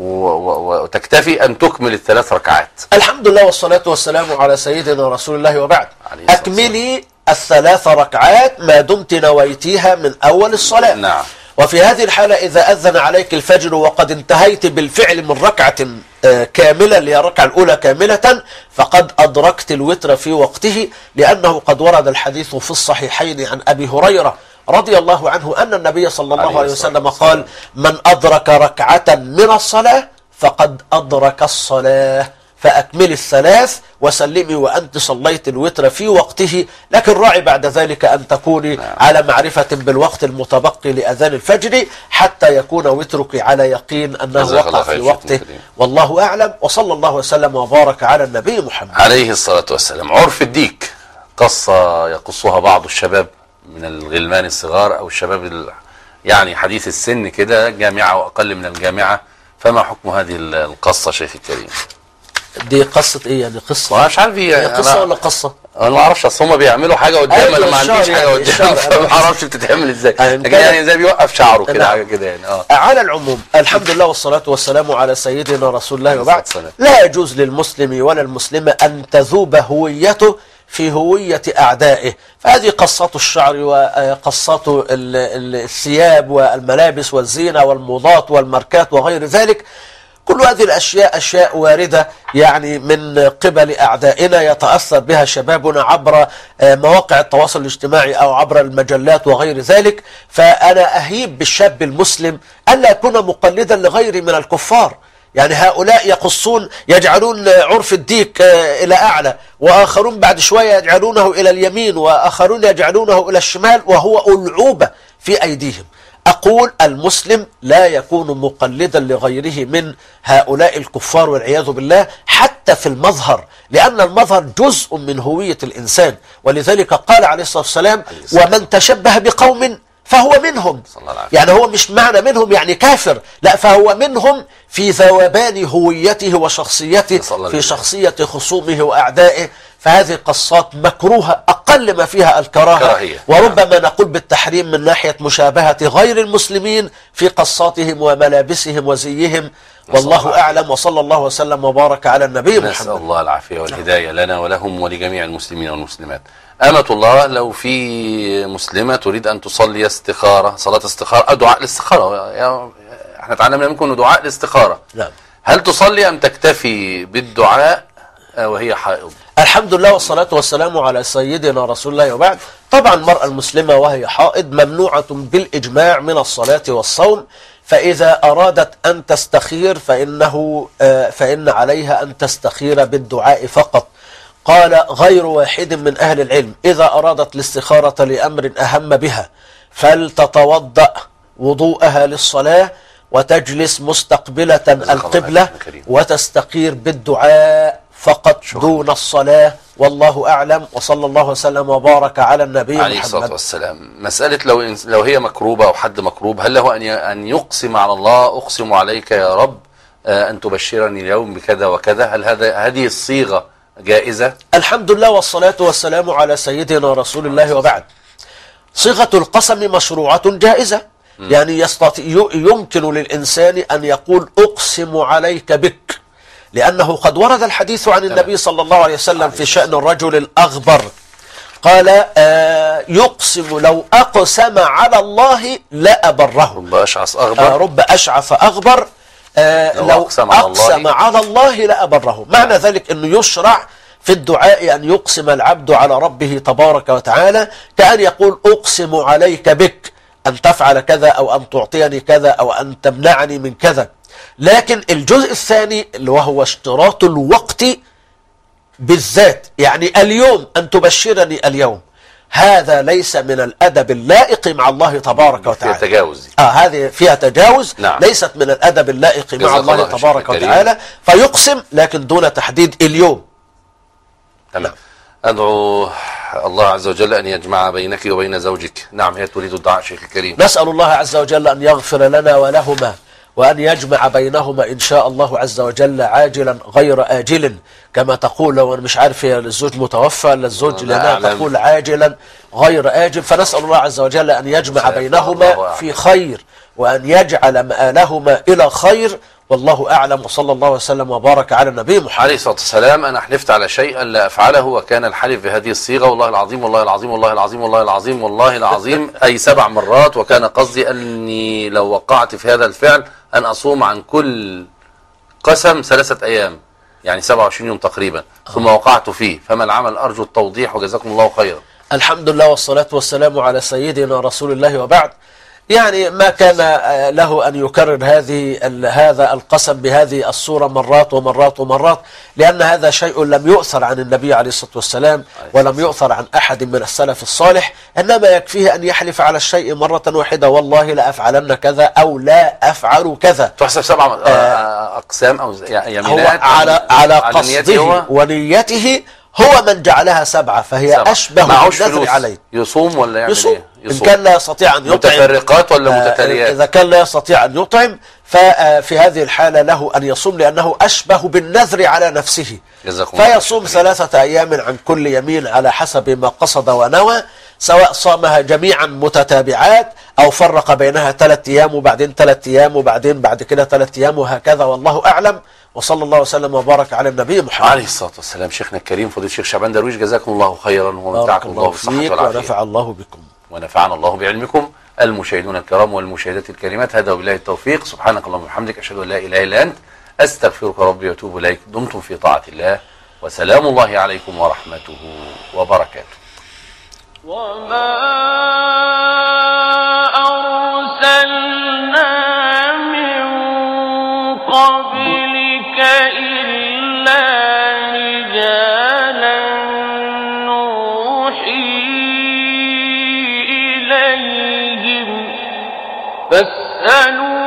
B: وتكتفي أن تكمل ال3 ركعات؟
C: الحمد لله والصلاة والسلام على سيدنا رسول الله وبعد. أكملي ال3 ركعات ما دمت نويتيها من أول الصلاة.
B: نعم.
C: وفي هذه الحالة إذا أذن عليك الفجر وقد انتهيت بالفعل من ركعة كاملة اللي هي الركعة الأولى كاملة، فقد أدركت الوتر في وقته، لأنه قد ورد الحديث في الصحيحين عن أبي هريرة رضي الله عنه أن النبي صلى الله عليه وسلم قال: من أدرك ركعة من الصلاة فقد أدرك الصلاة. فأكمل الثلاث وسلمي وأنت صليت الوتر في وقته، لكن راعي بعد ذلك أن تكوني على معرفة بالوقت المتبقي لأذان الفجر حتى يكون وترك على يقين أنه وقع في وقته، والله أعلم. وصلى الله وسلم وبارك على النبي محمد
B: عليه الصلاة والسلام. عرف الديك قصة يقصها بعض الشباب من الغلمان الصغار أو الشباب يعني حديث السن كده، جامعة وأقل من الجامعة، فما حكم هذه القصة شيخ الكريم؟
C: دي قصة ايه يعني؟ قصة
B: مش عارف هي
C: قصة ولا قصة؟
B: انا ما اعرفش، اصل هم بيعملوا حاجة قدام انا ما عنديش حاجة قدام، فما اعرفش بتتعمل ازاي، لكن يعني زي بيوقف شعره كده حاجة كده يعني.
C: على العموم الحمد لله والصلاة والسلام على سيدنا رسول الله وبعد. لا يجوز للمسلم ولا المسلمة أن تذوب هويته في هوية أعدائه، فهذه قصات الشعر وقصات الثياب والملابس والزينة والموضات والماركات وغير ذلك. كل هذه الأشياء أشياء واردة يعني من قبل أعدائنا يتأثر بها شبابنا عبر مواقع التواصل الاجتماعي أو عبر المجلات وغير ذلك. فأنا أهيب بالشاب المسلم ألا يكون مقلدا لغيره من الكفار. يعني هؤلاء يقصون يجعلون عرف الديك إلى أعلى، وآخرون بعد شوية يجعلونه إلى اليمين، وآخرون يجعلونه إلى الشمال، وهو ألعوبة في أيديهم. أقول المسلم لا يكون مقلدا لغيره من هؤلاء الكفار والعياذ بالله حتى في المظهر، لأن المظهر جزء من هوية الإنسان، ولذلك قال عليه الصلاة والسلام: ومن تشبه بقوم فهو منهم. يعني هو مش معنى منهم يعني كافر، لا، فهو منهم في ذوبان هويته وشخصيته في شخصية خصومه وأعدائه. فهذه قصات مكروهة أقل ما فيها الكراهة، وربما نقول بالتحريم من ناحية مشابهة غير المسلمين في قصاتهم وملابسهم وزيهم، والله أعلم. وصلى الله وسلم وبارك على النبي محمد.
B: نسأل الله العافية والهداية لنا ولهم ولجميع المسلمين والمسلمات. أمة الله، لو في مسلمة تريد أن تصلي استخارة، صلاة استخارة أو دعاء الاستخارة، احنا تعلمنا منكم أنه دعاء الاستخارة، هل تصلي أم تكتفي بالدعاء وهي حائض؟
C: الحمد لله والصلاة والسلام على سيدنا رسول الله وبعد. طبعا المرأة المسلمة وهي حائض ممنوعة بالإجماع من الصلاة والصوم، فإذا أرادت أن تستخير فإن عليها أن تستخير بالدعاء فقط. قال غير واحد من أهل العلم: إذا أرادت الاستخارة لأمر أهم بها فلتتوضأ وضوءها للصلاة وتجلس مستقبلة القبلة وتستخير بالدعاء فقط دون الصلاة، والله أعلم. وصلى الله وسلم وبارك على النبي محمد
B: عليه الصلاة والسلام. مسألة لو هي مكروبة أو حد مكروب، هل له أن يقسم على الله: أقسم عليك يا رب أن تبشرني اليوم بكذا وكذا؟ هل هذه الصيغة جائزة؟
C: الحمد لله والصلاة والسلام على سيدنا رسول الله وبعد. صيغة القسم مشروعة جائزة، يعني يمكن للإنسان أن يقول: أقسم عليك بك، لأنه قد ورد الحديث عن النبي صلى الله عليه وسلم في شأن الرجل الأغبر، قال: يقسم لو أقسم على الله لأبره.
B: رب أشعث أغبر.
C: رب أشعث أغبر لو أقسم على الله لأبره. معنى ذلك أنه يشرع في الدعاء أن يقسم العبد على ربه تبارك وتعالى، كأن يقول: أقسم عليك بك أن تفعل كذا، أو أن تعطيني كذا، أو أن تمنعني من كذا. لكن الجزء الثاني اللي وهو اشتراط الوقت بالذات، يعني اليوم أن تبشرني اليوم، هذا ليس من الأدب اللائق مع الله تبارك وتعالى.
B: فيها تجاوز.
C: هذه فيها تجاوز.
B: نعم.
C: ليست من الأدب اللائق مع الله تبارك وتعالى، فيقسم لكن دون تحديد اليوم.
B: تمام. أدعو الله عز وجل أن يجمع بينك وبين زوجك. نعم، هي تريد الدعاء شيخ الكريم.
C: نسأل الله عز وجل أن يغفر لنا ولهما، وأن يجمع بينهما إن شاء الله عز وجل عاجلا غير آجل، كما تقول. لو أنا مش عارف هي الزوج متوفى ولا الزوج لنا تقول عاجلا غير آجل، فنسأل الله عز وجل أن يجمع بينهما في خير، وأن يجعل مآلهما إلى خير، والله أعلم. وصلى الله وسلم وبارك على النبي محمد
B: عليه الصلاة والسلام. أنا حلفت على شيء لا أفعله، وكان الحلف بهذه الصيغة: والله العظيم والله العظيم والله العظيم والله العظيم والله العظيم، أي 7 مرات. وكان قصدي أني لو وقعت في هذا الفعل أن أصوم عن كل قسم 3 أيام، يعني 27 يوم تقريبا، ثم وقعت فيه. فما العمل؟ أرجو التوضيح وجزاكم الله خيرا.
C: الحمد لله والصلاة والسلام على سيدنا رسول الله وبعد. يعني ما كان له أن يكرر هذا القسم بهذه الصورة مرات ومرات ومرات، لأن هذا شيء لم يؤثر عن النبي عليه الصلاة والسلام ولم يؤثر عن أحد من السلف الصالح. إنما يكفيه أن يحلف على الشيء مرة واحدة، والله لا أفعلن كذا أو لا أفعل كذا.
B: تحسب 7 أقسام أو يمينات
C: على قصده ونيته. هو من جعلها 7 فهي أشبه بالنذر عليه.
B: يصوم ولا يعمل
C: يصوم.
B: إيه؟
C: إن كان لا يستطيع أن يطعم
B: متفرقات ولا متتاليات؟
C: إذا كان لا يستطيع أن يطعم ففي هذه الحالة له أن يصوم، لأنه أشبه بالنذر على نفسه. فيصوم 3 أيام عن كل يمين على حسب ما قصد ونوى، سواء صامها جميعا متتابعات أو فرق بينها 3 أيام وبعدين 3 أيام وبعدين بعد كده 3 أيام وهكذا، والله أعلم. وصلى الله وسلم وبارك على النبي محمد
B: عليه الصلاة والسلام. شيخنا الكريم فضيلة الشيخ شعبان درويش، جزاكم الله خيرا ومتعكم الله بالصحة والعافية،
C: ونفع الله بكم
B: ونفعنا الله بعلمكم. المشاهدون الكرام والمشاهدات الكريمات، هذا وبالله التوفيق. سبحانك اللهم وبحمدك، أشهد أن لا إله إلا أنت، أستغفرك ربي وأتوب إليك. دمتم في طاعة الله، وسلام الله عليكم ورحمته وبركاته.
A: وما أرسلنا من قبلك إلا رجالا نوحي إليهم فاسألوا